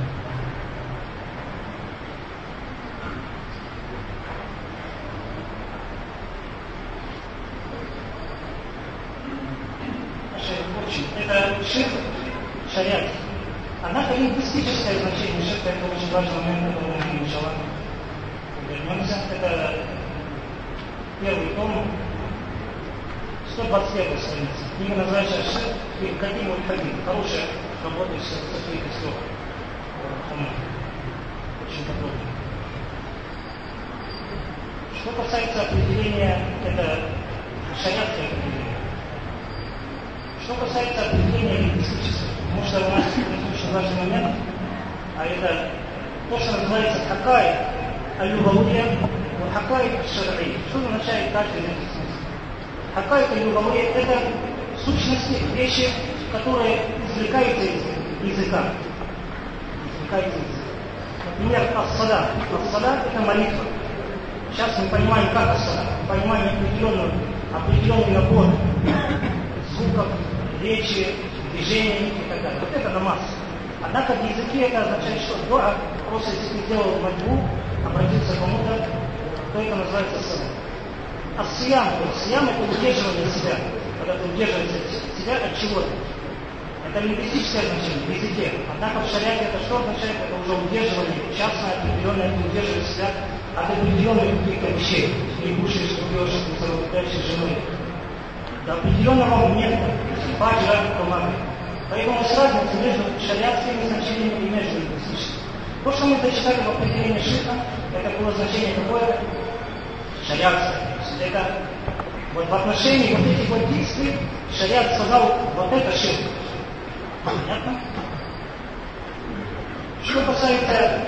Это ширк, шариат. Однако лингвистическое значение ширка — это очень важный момент, который мы начала. Вернемся. Это первый том, сто двадцать первая страница. Книга называется «Ширк и Хадим аль-Хадим». Хорошая, работающая с таких слов. Очень подробно. Что касается определения, это шариатское определение. Что касается определения лингвистического, потому что у нас очень важный момент, а это то, что называется хакай, аль-лугавия, хакай аль-шар'и. Что означает каждый из этих смыслов? Хакай аль-лугавия — это сущности, вещи, которые извлекаются из языка. Извлекаются из языка. Например, ас-сада. Ас-сада — это молитва. Сейчас мы понимаем, как ас-сада. Мы понимаем определенный, определенный набор звуков, речи, движений и так далее. Вот это намаз. Однако в языке это означает, что дуа, просто если ты сделал мольбу, обратиться к кому-то, то это называется сада. А сиям, сиям — это удерживание себя, когда ты удерживаешь себя от чего-то. Это лингвистическое значение в языке. Однако в шариате это что означает? Это уже удерживание, частное, определенное, ты удерживаешь себя от определенных каких-то вещей. Ты кушаешь, пьешь, ты совокупляешься с женой. До определенного момента, баджа, команда. Поэтому есть разница между шариатскими значениями и между лингвистическими. То, что мы зачитали в определении ширка, это было значение какое? Шариатское. Это вот в отношении вот этих вот действий шариат сказал, вот это ширк. Понятно? Что касается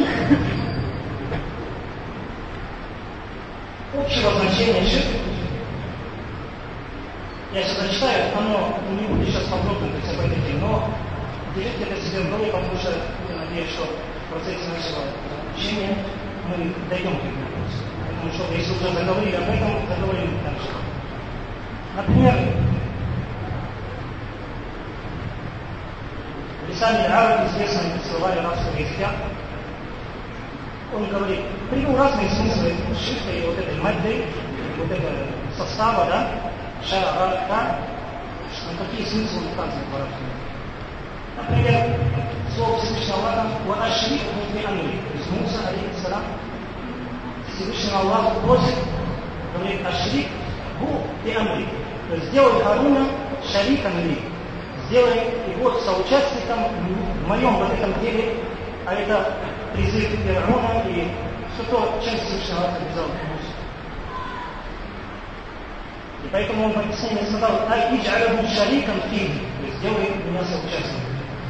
общего значения ширка, я сейчас зачитаю, оно не будет сейчас подробно об этой теме, но держите это себе в голове, потому что я надеюсь, что в процессе нашего обучения мы дойдем к этому вопросу. Потому что если уже заговорили об этом, заговорим дальше. Например, в Лисане аль-Араб, известном словаре арабского языка, он говорит, привел разные смыслы шрифта и вот этой мадды, вот этого состава, да, шара, да, что какие смыслы указаны в арабском языке. Например, слово Всевышнего Аллаха «Ва ашрик би амри». То есть Муса, алейхиссалам, Всевышний Аллах просит, говорит, ашрик би амри. То есть сделай Харуна шариком ли. Сделай его соучастником в моем в этом деле, а это призыв Фирауна и все то, чем Всевышний Аллах обязал Мусу. И поэтому он в объяснении сказал, ай идж'алаху шариком фи, то есть сделай меня соучастником.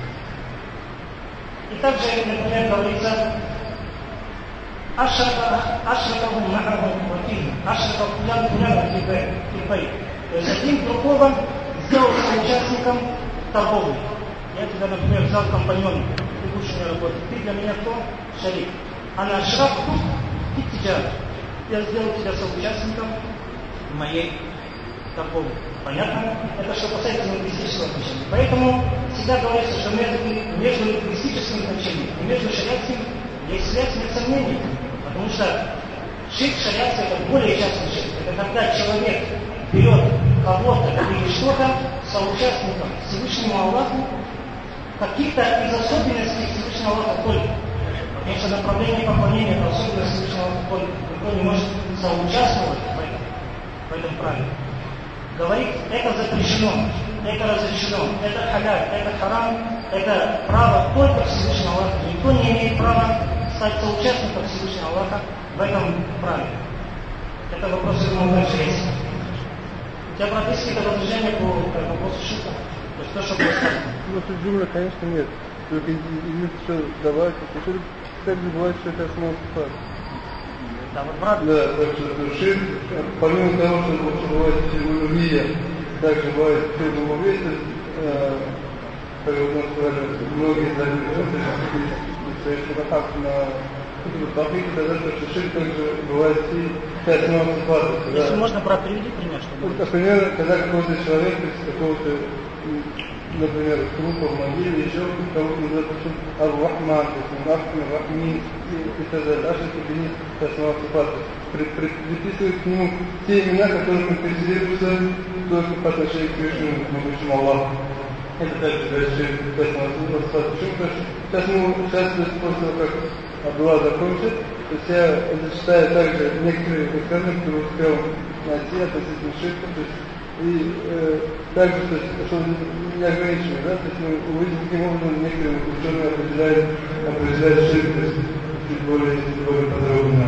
И также, например, говорится, ашракаху махаху ватиху, ашракаху фулян фулян фибай. То есть один другого сделал соучастником торговли. Я тебя, например, взял компаньон, ты будешь у меня работать. Ты для меня кто? Шарик. А на ашракаху ты тебя. Я сделал тебя соучастником моей торговли. Понятно? Это что касается лингвистического значения. Поэтому всегда говорится, что между, между лингвистическим значением и между шариатским есть связь, нет сомнений. Потому что ширк шариатский — это более частный ширк. Это когда человек берет кого-то или что-то соучастником Всевышнему Аллаху, каких-то из особенностей Всевышнего Аллаха только. Потому что направление поклонения это особенность Всевышнего Аллаха только. Никто не может соучаствовать в этом, в этом праве. Говорит, это запрещено, это разрешено, это халяль, это харам, это право только Всевышнего Аллаха. Никто не имеет права стать соучастником Всевышнего Аллаха в этом праве. Это вопрос, я думаю, дальше есть. У тебя, брат, есть какие-то возражения по вопросу шука? То есть то, что было сказано? Ну, тут джумля, конечно, нет. Только есть что добавить, потому что также бывает, что это основа факт. Да, вот брат... Да, так что ширк, помимо того, что бывает филология, также бывает филология, то есть, как у нас сказали, многие даже ширахат на Тафик, это то, что ширк также бывает и основа факта. Если можно, брат, приведи пример, чтобы... Например, когда какой-то человек из какого-то, например, трупа в могиле, еще кого-то называют Ар-Рахман, то есть Ар-Рахмин и так далее. Аж это бенит основа сифата. Приписывают к нему те имена, которые конкретизируются только по отношению к Всевышнему, могущему Аллаху. Это также дальше основа сифата. Сейчас мы, сейчас после того, как Абдулла закончит, то есть я зачитаю также некоторые высказывания, которые успел найти относительно ширка, то есть и э, также, то есть, что не ограничиваем, да, то есть мы увидим, каким образом некоторые ученые определяют, определяют ширк, то есть чуть более, чуть более подробно.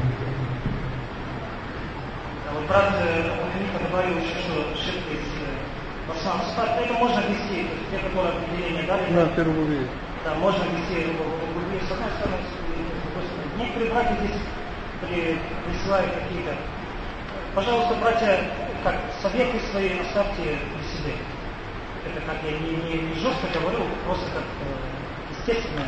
А вот брат Абу-Ханифа добавил еще, что ширк из Басам Сфат, это можно ввести, то есть те, которые определение дали. Да, в первом угле. Да, можно ввести в угле с одной стороны, с другой стороны. Некоторые братья здесь при, присылают какие-то. Пожалуйста, братья, как советы свои оставьте при себе. Это как я не, не, не жестко говорю, просто как э, естественно.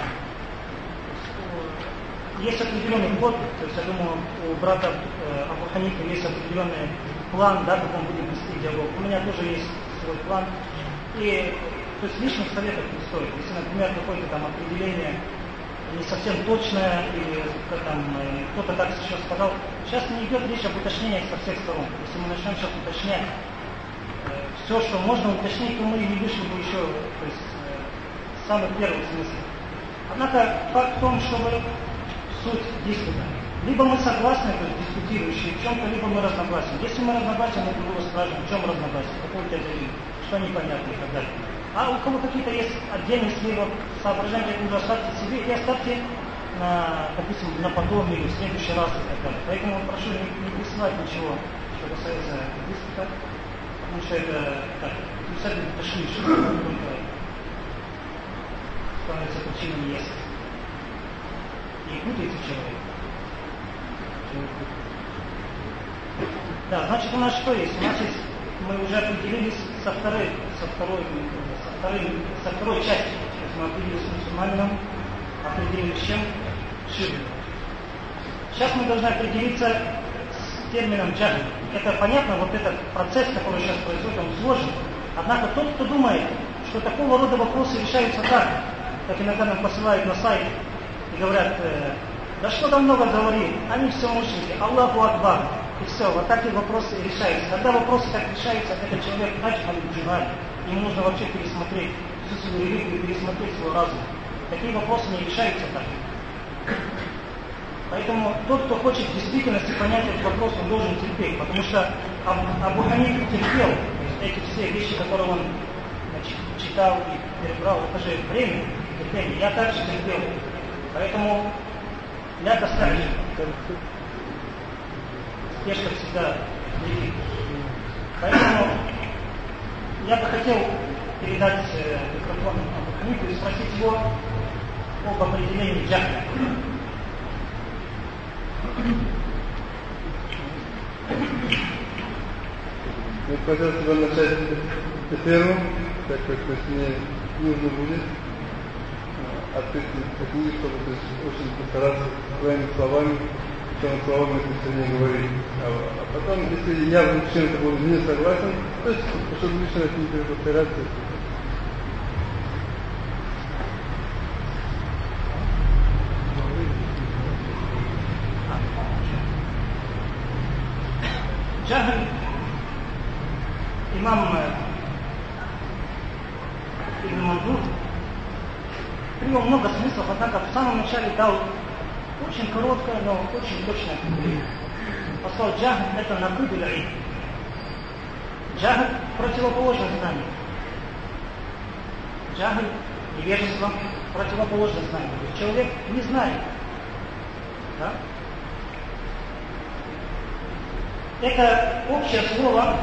Есть определенный ход, то есть я думаю, у брата э, Абу-Ханифа есть определенный план, да, как он будет вести диалог. У меня тоже есть свой план. И то есть лишних советов не стоит. Если, например, какое-то там определение не совсем точное, или там, кто-то так сейчас сказал, сейчас не идет речь об уточнениях со всех сторон. Если мы начнем сейчас уточнять э, все, что можно уточнить, то мы не вышли бы еще, то есть, э, самый первый смысл. Однако факт в том, чтобы суть диспута. Либо мы согласны, то есть дискутирующие в чем-то, либо мы разногласны. Если мы разногласны, мы другого спрашиваем, в чем разногласие, какой у тебя делин, что непонятно и так далее. А у кого какие-то есть отдельные свои соображения, уже оставьте себе и оставьте на, допустим, на потом или в следующий раз и так далее. Поэтому прошу не, не присылать ничего, что касается диспута, потому что это так, писатель пошли, что только становится причиной есть. И путается человек. Да, значит, у нас что есть? У нас есть, мы уже определились со второй, со второй, со второй, со второй частью. То есть мы определились с мусульманином, определились с чем? Ширком. Сейчас мы должны определиться с термином джахл. Это понятно, вот этот процесс, который сейчас происходит, он сложен. Однако тот, кто думает, что такого рода вопросы решаются так, как иногда нам посылают на сайт и говорят, э, да что там много говорит, они все мушрики, Аллаху Акбар. И все, вот такие вопросы решаются. Когда вопросы так решаются, этот человек аджмаль джихаль. Ему нужно вообще пересмотреть всю свою религию, пересмотреть свой разум. Такие вопросы не решаются так. Поэтому тот, кто хочет в действительности понять этот вопрос, он должен терпеть. Потому что Абу Ханиф терпел эти все вещи, которые он значит, читал и перебрал. Это же время терпения. Я также терпел. Поэтому я достаточно. Спешка всегда велик. Поэтому я бы хотел передать микрофон Абу Ханифу и спросить его об определении джахля. Я хотел с тобой начать первым, так как то есть, мне нужно будет открыть эту книгу, чтобы то есть, очень постараться своими словами, своими словами это не говорить. А, а потом, если я в чем-то буду не согласен, то есть, чтобы лишний раз не повторяться. Джахль имам Ибн Мандур привел много смыслов, однако в самом начале дал очень короткое, но очень точное определение. Послал джахл — это накыб иль-илм. Джахл — противоположное знание. Джахл — невежество, противоположное знание. То есть человек не знает. Да? Это общее слово,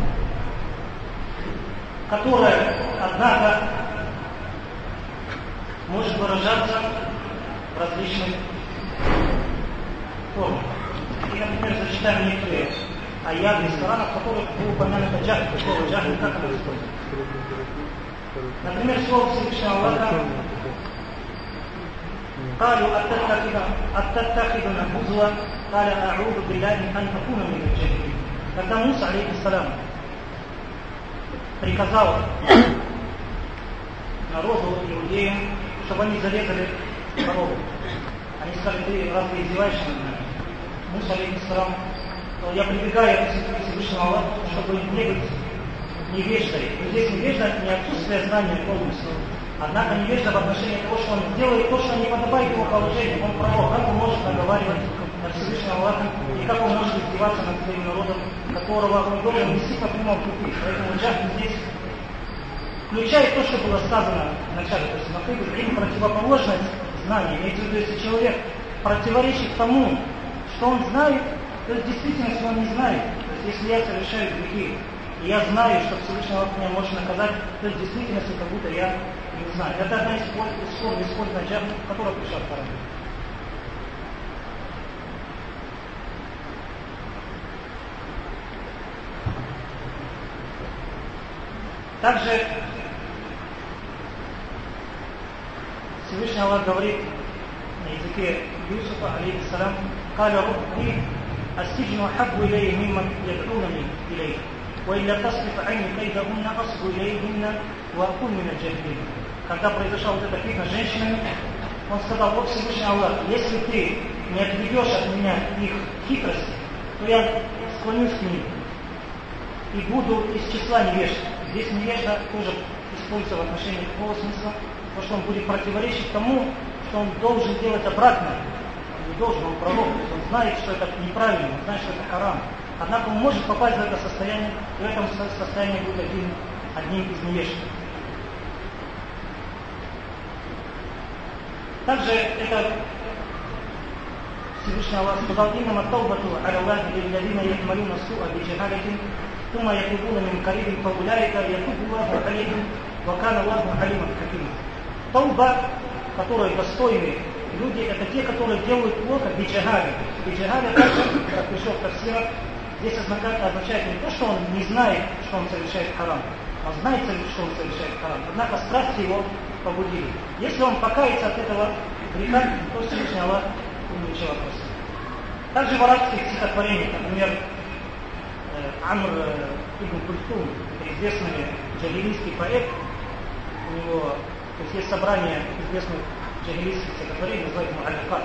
которое, однако, может выражаться в различных формах. И, например, зачитаем некоторые аяты из Корана, в которых было упомянуто джахл. Слово джахл, как оно используется? Например, слово Всевышнего Аллаха: قالوا أتتخذنا هزوا قال أعوذ بالله أن أكون من الجاهلين. Когда Муса, алейхиссалям, приказал народу, иудеям, чтобы они зарезали корову, они сказали: ты разве издеваешься над нами? Муса, алейхиссалям, я прибегаю к Всевышнему Аллаху, чтобы не быть невеждой. Но здесь невежда не отсутствие знания полностью, однако невежда в отношении того, что он делает то, что не подобает его положению. Он пророк, как он может наговаривать на Всевышнего Аллаха, и как он может издеваться над своим народом, которого он должен нести по прямому пути. Поэтому джахл здесь включает то, что было сказано в начале. То есть накыб иль-илм — противоположность знания. Имеется в виду, если человек противоречит тому, что он знает, то есть в действительности он не знает. То есть если я совершаю грехи, и я знаю, что Всевышний Аллах меня может наказать, то есть в действительности как будто я не знаю. Это одна из форм использования джахла, которая пришла в Коране. Также Всевышний Аллах говорит на языке Юсуфа, алейхиссалям: قال ربي السجن أحب إلي مما يدعونني إليه وإلا تصرف عني كيدهن أصب إليهن وأكون من الجاهلين. Когда произошла вот эта битва с женщинами, он сказал: вот Всевышний Аллах, если ты не отведешь от меня их хитрость, то я склонюсь к ним и буду из числа невежд. Здесь невежда тоже используется в отношении какого смысла? Потому что он будет противоречить тому, что он должен делать обратно. Он не должен, он пророк, он знает, что это неправильно, он знает, что это харам. Однако он может попасть в это состояние, и в этом состоянии будет один, одним из невежд. Также это Всевышний Аллах сказал: «Иннама таубату аля Аллахи лилладина я'малуна су'a биджахалатин ثم يتوبون من قريب فأولئك يتوب الله عليهم وكان الله عليما حكيما». Тауба, которые достойны люди, это те, которые делают плохо биджахали. Биджахали также, как пришел в тафсирах, здесь означает не то, что он не знает, что он совершает харам, он знает, что он совершает харам, однако страсти его побудили. Если он покается от этого греха, то Всевышний Аллах ему ничего просит. Также в арабских стихотворениях, например, Амр ибн Культум, это известный джагилийский поэт, у него, то есть есть собрание известных джагилийских стихотворений, называется Му'алликат.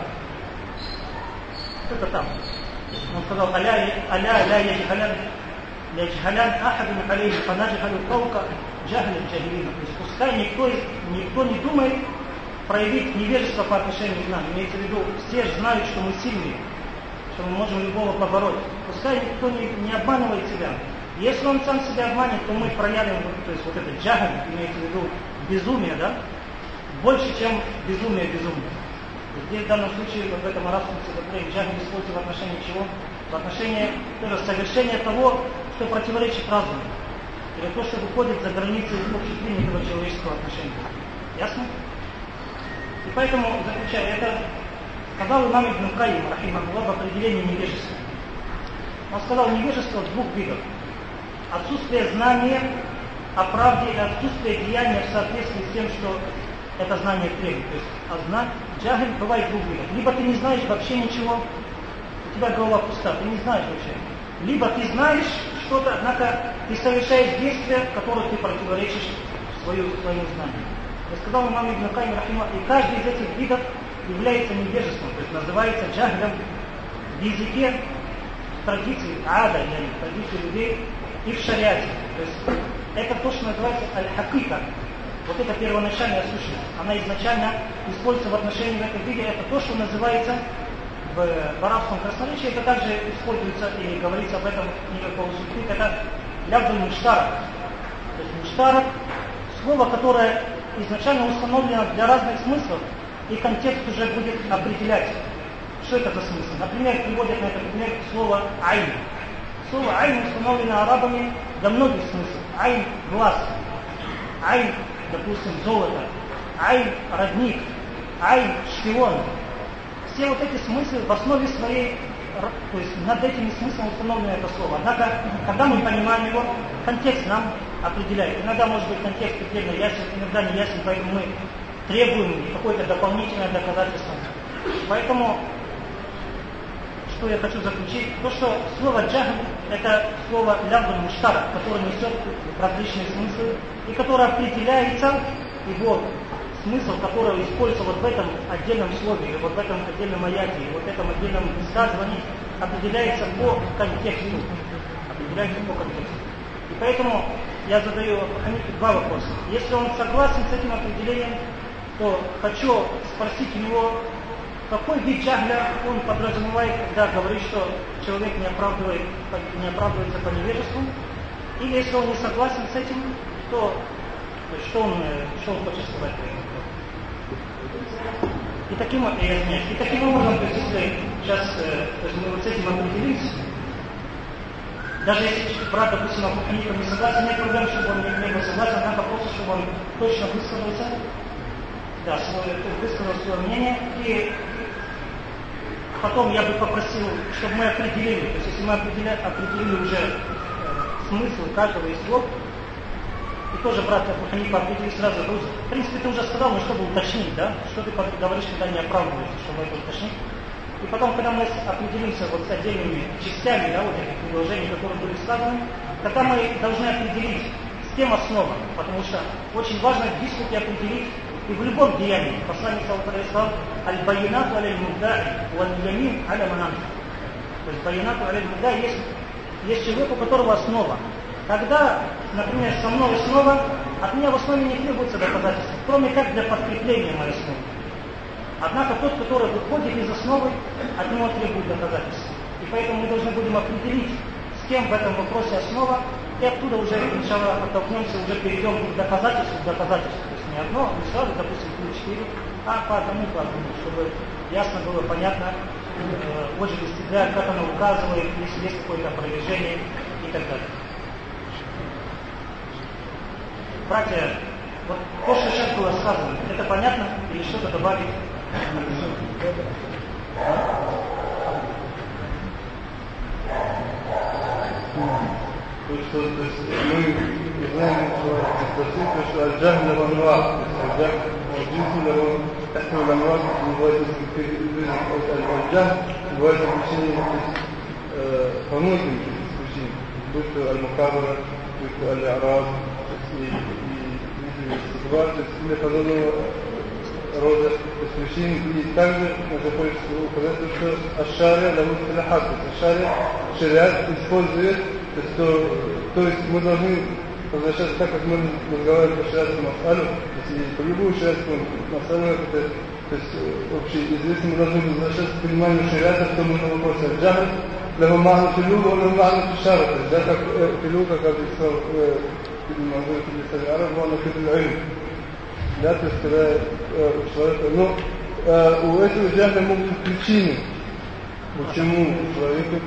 Это там. Он сказал: «Аля ля яджхалян яджхалян ахадун алейхи фанаджхалу фаука джахля джагилина». То есть пускай никто, никто не думает проявить невежество по отношению к нам. Имеется в виду, все же знают, что мы сильные, что мы можем любого побороть. Пускай никто не, не обманывает себя. Если он сам себя обманет, то мы проявим, то есть вот это джахаль, имеется в виду безумие, да, больше, чем безумие безумие. Здесь в данном случае, вот в этом арабском стихотворении, джахаль используется в отношении чего? В отношении тоже совершения того, что противоречит разуму. Или то, что выходит за границы общепринятого человеческого отношения. Ясно? И поэтому, заключая это, сказал имам Ибн Кайим, рахимахуллах, в определении невежества. Он сказал: невежество двух видов. Отсутствие знания о правде и отсутствие деяния в соответствии с тем, что это знание требует. То есть, а знать, джахиль бывает двух видов. Либо ты не знаешь вообще ничего, у тебя голова пуста, ты не знаешь вообще. Либо ты знаешь что-то, однако ты совершаешь действия, в которых ты противоречишь свою, своему знанию. Я сказал имам Ибн Кайим, рахимахуллах, и каждый из этих видов является невежеством, то есть называется джахилем в языке, в традиции ада, в традиции людей. и в шариате. То есть это то, что называется аль-хакика. Вот эта первоначальная сущность. Она изначально используется в отношении в этом виде. Это то, что называется в, в арабском красноречии. Это также используется и говорится об этом в книге Каусуфик. Это лявдуль муштарак. То есть муштарак — слово, которое изначально установлено для разных смыслов, и контекст уже будет определять, что это за смысл. Например, приводят на этот пример слово «айн». Слово «айн» установлено арабами для многих смыслов. «Айн» — глаз, «айн», допустим, золото, «айн» — родник, «айн» — шпион. Все вот эти смыслы в основе своей, то есть над этими смыслами установлено это слово. Однако, когда мы понимаем его, контекст нам определяет. Иногда может быть контекст предельно ясен, иногда не ясен, поэтому мы требуем какое-то дополнительное доказательство. Поэтому, что я хочу заключить, то, что слово «джахл» — это слово «лявдуль муштарак», которое несет различные смыслы, и которое определяется, его смысл, который используется вот в этом отдельном слове, или вот в этом отдельном аяте, или вот в этом отдельном высказывании, определяется по контексту. Определяется по контексту. И поэтому я задаю Хамиду два вопроса. Если он согласен с этим определением, то хочу спросить у него, какой вид джахля он подразумевает, когда говорит, что человек не, оправдывает, не оправдывается по невежеству. Или если он не согласен с этим, то, то есть, что, он, что он хочет сказать? И таким, и таким образом, то есть, если сейчас то есть, мы вот с этим определились, даже если брат, допустим, Абу Ханифа не согласен, нет проблем, чтобы он не был согласен, нам попросит, чтобы он точно высказался, да, свой, высказал свое мнение, и потом я бы попросил, чтобы мы определили, то есть если мы определили, определили уже э, смысл каждого из слов, и тоже брат Абу Ханифа определил сразу, в принципе, ты уже сказал, но чтобы уточнить, да, что ты говоришь, когда не оправдываешься, чтобы это уточнить. И потом, когда мы определимся вот с отдельными частями, да, вот этих предложений, которые были сказаны, тогда мы должны определить, с кем основа, потому что очень важно в дискуте определить, и в любом деянии, посланник сказал, аль-байинату аль-муддаи, валь-ямин аля-манан. То есть байинату аль-муддаи есть, есть человек, у которого основа. Когда, например, со мной основа, от меня в основе не требуется доказательства, кроме как для подкрепления моей основы. Однако тот, который выходит из основы, от него требует доказательств. И поэтому мы должны будем определить, с кем в этом вопросе основа, и оттуда уже, иншаллах, оттолкнемся, уже перейдем к доказательству, к доказательству. То есть не одно, не сразу, допустим, три-четыре, а по одному, по одному, чтобы ясно было, понятно, э, очень достигает, как оно указывает, если есть какое-то опровержение и так далее. Братья, вот то, что сейчас было сказано, это понятно или что-то добавить? То есть, то есть мы знаем, что, что аль-джахл lahu анва, аль-джахл джинсу lahu тахмил анва, бывает аль-джахл, бывает исключение по многим исключениям, будь то аль-мукабара, будь то аль-араб, и истикбар, то есть для подобного рода исключений. И также надо хочется указать, что аш-шария lahu истилахат, то есть аш-шария, шариат использует. То есть, то, то есть мы должны возвращаться так, как мы разговариваем по шариатскому мас'алу, то есть по любую шариатскому мас'алу, это, то есть общеизвестно, мы должны возвращаться к пониманию шариата, в том этом вопросе. Джахл, lahu ма'ну филу, lahu ма'ну фишара, то есть, да, как филу, как объяснял Мазур Филисаль Араб, ма'ну филу. Да, то есть, когда у человека, но у этого джахля могут быть причины, почему у человека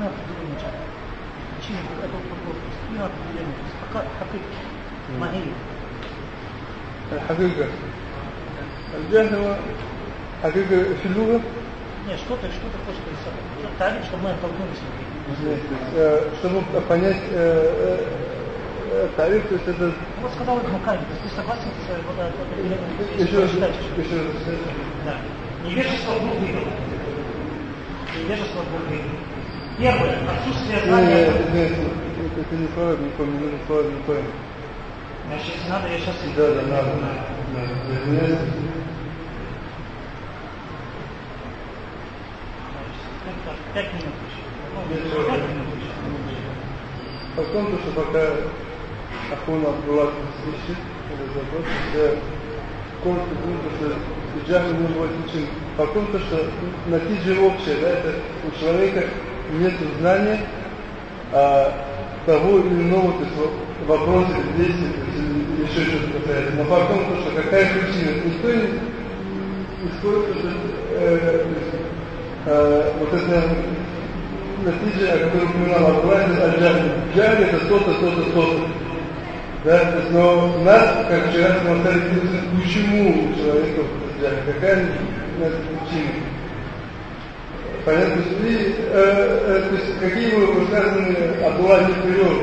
Это вопрос. Не определение. Хакика. Магия. الحقيقة الجهل هو حقيقة في اللغة. Нет, что ты, что ты хочешь сказать? Что тариф, чтобы мы оттолкнулись. Чтобы понять тариф, то есть это... Вот сказал Ибн Кайим, ты согласен с определением? Еще раз, еще раз. Да. Невежество в двух видах. Невежество в двух видах. Первое, отсутствие знания... Нет, нет, это не правильно, не помню, не правильно, не помню. Значит, если надо, я сейчас... Да, да, надо. Нет. Пять минут еще. Пять минут еще. Потом то, что пока Ахун Абдуллах ищет, это заботится, коротко будет, что Джахи не бывает причин. Потом то, что натиджа общая, да, это у человека нет знания а, того или иного, то есть вопроса, действия, еще что-то касается. Но потом то, что какая причина, никто не использует э, э, вот это натиджа, о которой упоминал Абдуллах, аль-Джахи. Джахи это то-то, то-то, то-то. Да, то есть, но нас, как вчера смотрели, почему человеку джахи, какая причина? Понятно, что и, э, э, то есть, какие бы высказаны Абдуллах не привел,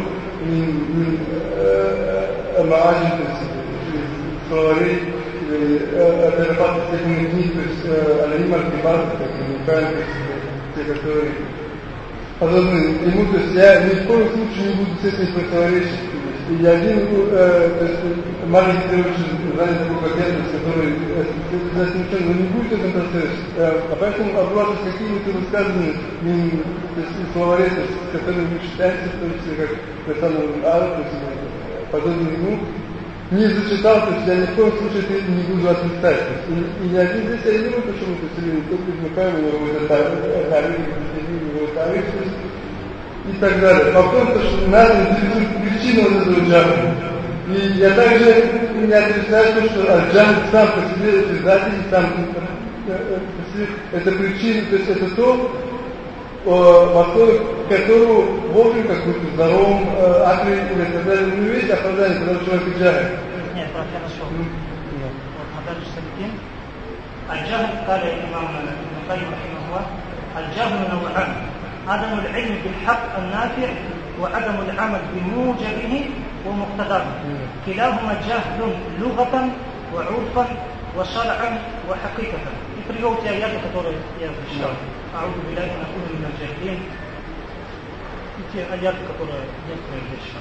Маажин, то есть словари, или перепады всех книг, то есть Алим Аль-Кибар, как уникальные, то есть те, которые подобны ему, то есть я ни в коем случае не буду с этим противоречить. И один, э, то есть маленький девушек знает такой пакет, который за ничего не будет в этом процессе. Э, а поэтому обладать какими-то высказаниями, то есть словари, которые вы считаете, в том числе как Александр Ар, то есть подобно ему, не зачитал, то есть я ни в коем случае это не буду отрицать. И, и ни один здесь я не знаю, почему, то есть или только Михаил, у него это тариф, у него тариф, и так далее. Потом, то, что нас интересует причина вот этого джахи. И я также не отрицаю то, что джахи сам по себе обязатель, сам по себе, это причина, то есть это то, в основе которого вовремя какой-то здоровом акре или так далее, не есть оправдание, когда у человека джахи. Нет, брат, я нашел. Вот Мадарж Саликин. Аль-Джахл, قال الإمام ابن القيم رحمه الله الجهل نوعان عدم العلم بالحق النافع وعدم العمل بموجبه ومقتضاه كلاهما جهل لغة وعرفا وشرعا وحقيقة. И привел те аяты, которые я зачитал. أعوذ بالله أن أكون من الجاهلين. И те аяты, которые некоторые зачитал.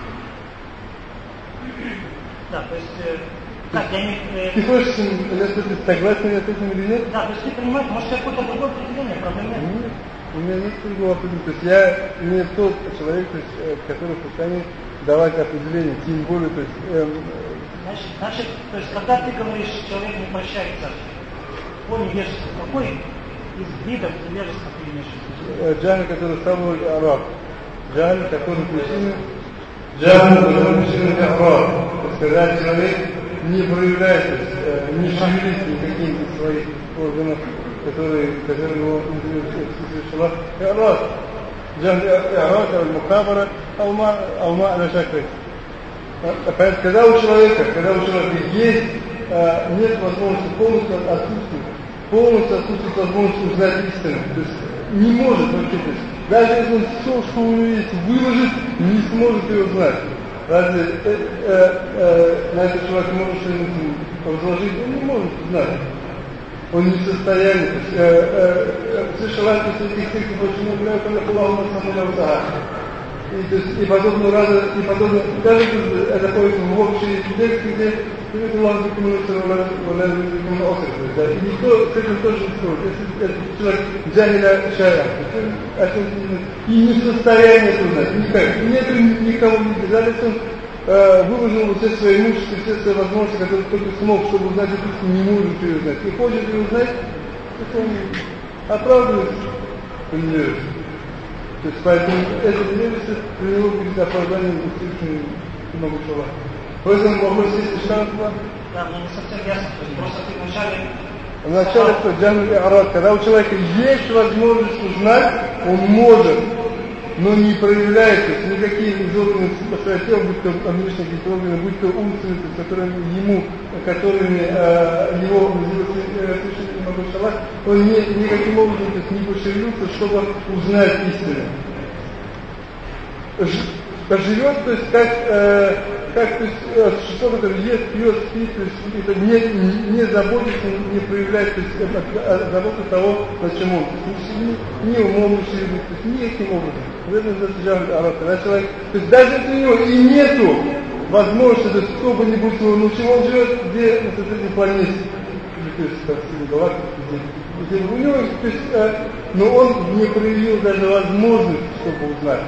Да, то есть... Так, я не... Ты хочешь, если ты согласен с этим или нет? Да, то есть ты понимаешь, может какое-то другое определение, проблем нет. Нет, у меня нет другого определения. То есть я не тот человек, то есть, который в состоянии давать определение, тем более, то есть... Эм... Значит, значит, то есть когда ты говоришь, человек не прощается по невежеству, какой из видов невежества ты имеешь в виду? Джахи, который самый араб. Джахи, который причина... Джахи, который причина араб. То есть когда человек не проявляет, то есть, э, не шевелит никаким из своих органов, которые, которые его совершила. И'рад. Джахли и'рад, аль-мухабара, алма аля шакрик. Когда у человека, когда у человека есть, э, нет возможности, полностью отсутствует, полностью отсутствует возможность узнать истину. То есть не может вообще, то есть, даже если он все, что у него есть, выложит, не сможет ее узнать. Разве э, э, э, на этот человек может что-нибудь возложить? Он не может знать. Он не в состоянии. То есть, э, э, слышал от этих текстов, почему говорят, Аллаху Насамуля. И, то есть, и подобного раза, и подобного, даже это находится в общей тексте, где Аллах закономился и никто с этим тоже не спорит. Если этот человек джахиля шая, и не в состоянии это узнать, никак, и нету никого не обязательств, он э, выложил все свои имущества, все свои возможности, которые только смог, чтобы узнать эту истину, не может ее узнать. И хочет ее узнать, то он оправдывается по невежеству. То есть поэтому это невежество для него будет оправданием действительно много чего. Поэтому вопрос есть еще раз. Да, мне не совсем ясно, то есть просто ты вначале... Вначале что? Джахль и'рад. Когда у человека есть возможность узнать, он может, но не проявляет, то есть никакие из органов тела, будь то внешние какие-то органы, будь то умственные, которыми ему, которыми э, его совершенно не могу шалать, он не, никаким образом то есть, не пошевелился, чтобы узнать истину. Живет, то есть как, э, как то есть, э, существо, которое ест, пьет, спит, то есть это не, не, не заботится, не проявляет, то есть это забота того, зачем он. Ни, ни умом не шевелит, то есть никаким образом. В этом заслуживает араб. Когда человек, то есть даже если у него и нету возможности, то есть кто бы ни будь его научил, он живет где на этой планете. То есть как в галактике, где у него, то есть, э, но он не проявил даже возможность, чтобы узнать.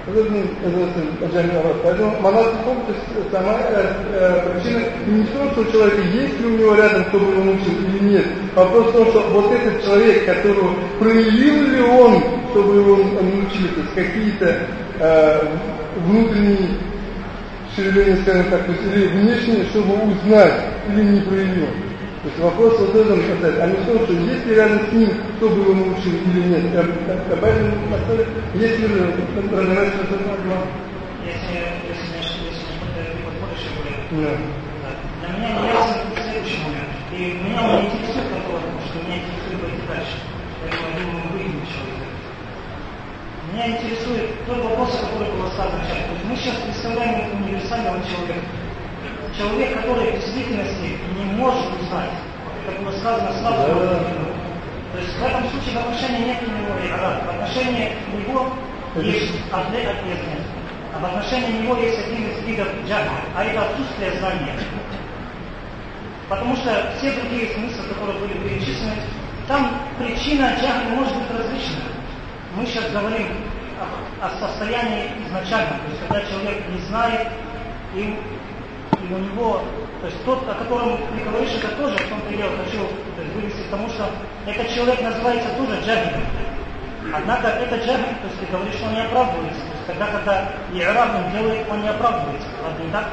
Поэтому монадный культ, то есть сама э, причина не в том, что у человека есть ли у него рядом, кто бы его мучил или нет. Вопрос в том, что вот этот человек, которого проявил ли он, чтобы его научили, то есть какие-то э, внутренние шевеления, скажем так, то есть, или внешние, чтобы узнать, или не проявил. То есть вопрос вот в этом касается, а не в том, что есть ли рядом с ним, кто бы его научил или нет. Поэтому есть ли разнообразие на самом деле? Если не подходишь, для меня не ясен следующий момент. И меня не интересует вопрос, потому что меня интересует пойти дальше. Поэтому я думаю, мы выйдем еще из этого. Меня интересует тот вопрос, который был сказан сейчас. То есть мы сейчас представляем универсального человека. Человек, который в действительности не может узнать, как было сказано, слабо. То есть в этом случае в отношении нет у него ирад. В отношении него есть одна ответственность. А в отношении него есть один из видов джахля, а это отсутствие знания. Потому что все другие смыслы, которые были перечислены, там причина джахля может быть различна. Мы сейчас говорим о, о состоянии изначально, то есть когда человек не знает, и И у него, то есть тот, о котором ты говоришь, это тоже, в том-то и дело, хочу то есть, вывести к тому, что этот человек называется тоже джахилем. Однако этот джахиль, то есть ты говоришь, что он не оправдывается. То есть тогда, когда и'раб он делает, он не оправдывается. Ладно, не так?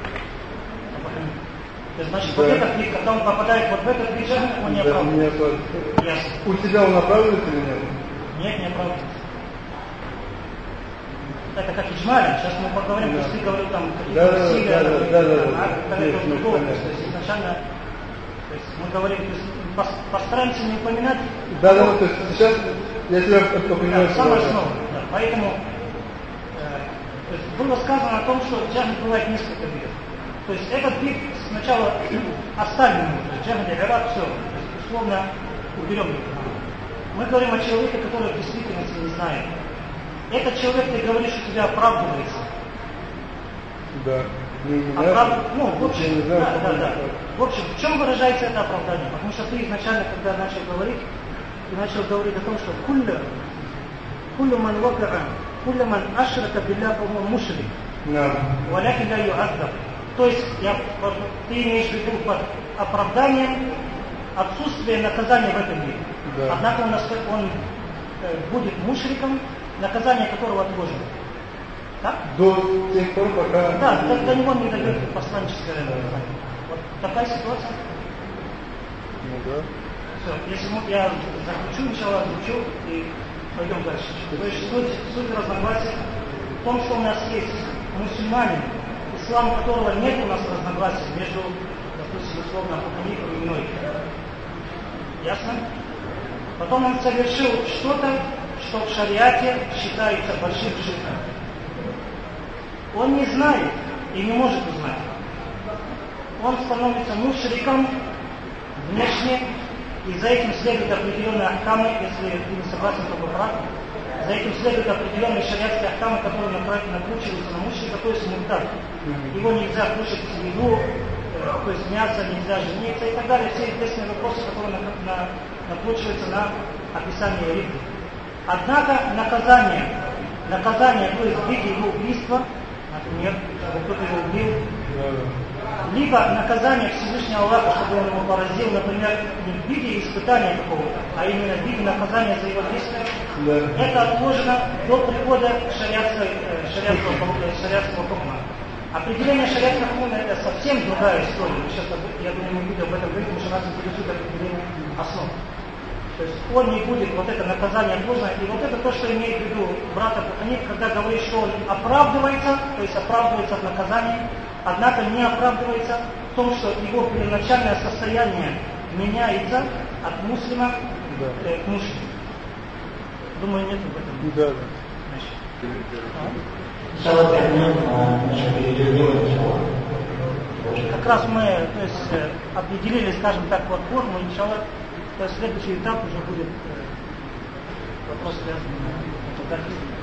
То есть, значит, да. Вот этот вид, когда он попадает вот в этот вид джахиль, он не оправдывается. Да, у тебя он оправдывается или нет? Нет, не оправдывается. Это как иджмаль, сейчас мы поговорим, да. То есть ты говорил там какие-то да, усилия, да, да, да, да, да, да, это другое, то есть изначально, то есть мы говорим, то есть постараемся не упоминать. Да, да, то есть сейчас я тебя понимаю. Да, самое основное, да, поэтому э, то есть было сказано о том, что джахиль бывает несколько видов. То есть этот вид сначала оставим ему, то есть джахиль, ирад, все, то есть условно уберем его. Мы говорим о человеке, который в действительности не знает. Этот человек, ты говоришь, у тебя оправдывается. Да. Оправ... Ну, в общем, знаю, да, да, да. В общем, в чем выражается это оправдание? Потому что ты изначально, когда начал говорить, ты начал говорить о том, что кулля, кулля ман вакара, кулля ман ашрака билля мушрик. Валяки ля ю'аззаб. То есть, я, ты имеешь в виду под оправданием отсутствие наказания в этом мире. Да. Однако он, он э, будет мушриком, наказание которого отложено. Так? До тех пор, пока... Да, до, до него не дойдет посланническое наказание. Вот такая ситуация. Ну да. Все, если мы, я заключу, сначала озвучу и пойдем дальше. То есть суть, суть разногласия в том, что у нас есть мусульманин, ислам которого нет у нас разногласий между, допустим, условно, Абу-Ханифом и мной. Ясно? Потом он совершил что-то, что в шариате считается большим ширком. Он не знает и не может узнать. Он становится мушриком внешне, и за этим следует определенные ахкамы, если ты не согласен, то поправь. За этим следует определенные шариатские ахкамы, которые накручиваются на мушрика, то есть муртад. Его нельзя кушать в еду, то есть мясо, нельзя жениться и так далее. Все известные вопросы, которые накручиваются на описание ридды. Однако наказание, наказание, то есть в виде его убийства, например, чтобы кто-то его убил, либо наказание Всевышнего Аллаха, чтобы он его поразил, например, не в виде испытания какого-то, а именно в виде наказания за его действия, да. Это отложено до прихода шариатского, шариатского хукма. Определение шариатского хукма это совсем другая история. Сейчас, я думаю, мы будем об этом говорить, потому что нас интересует определение основ. То есть он не будет, вот это наказание отложено, и вот это то, что имеет в виду брат Абу-Ханиф, когда говорит, что он оправдывается, то есть оправдывается от наказания, однако не оправдывается в том, что его первоначальное состояние меняется от муслима да. э, к мушрику. Думаю, нет в этом. Да, да. Как раз мы то есть, определили, скажем так, платформу, иншаллах. То есть следующий этап уже будет э, вопрос связанный с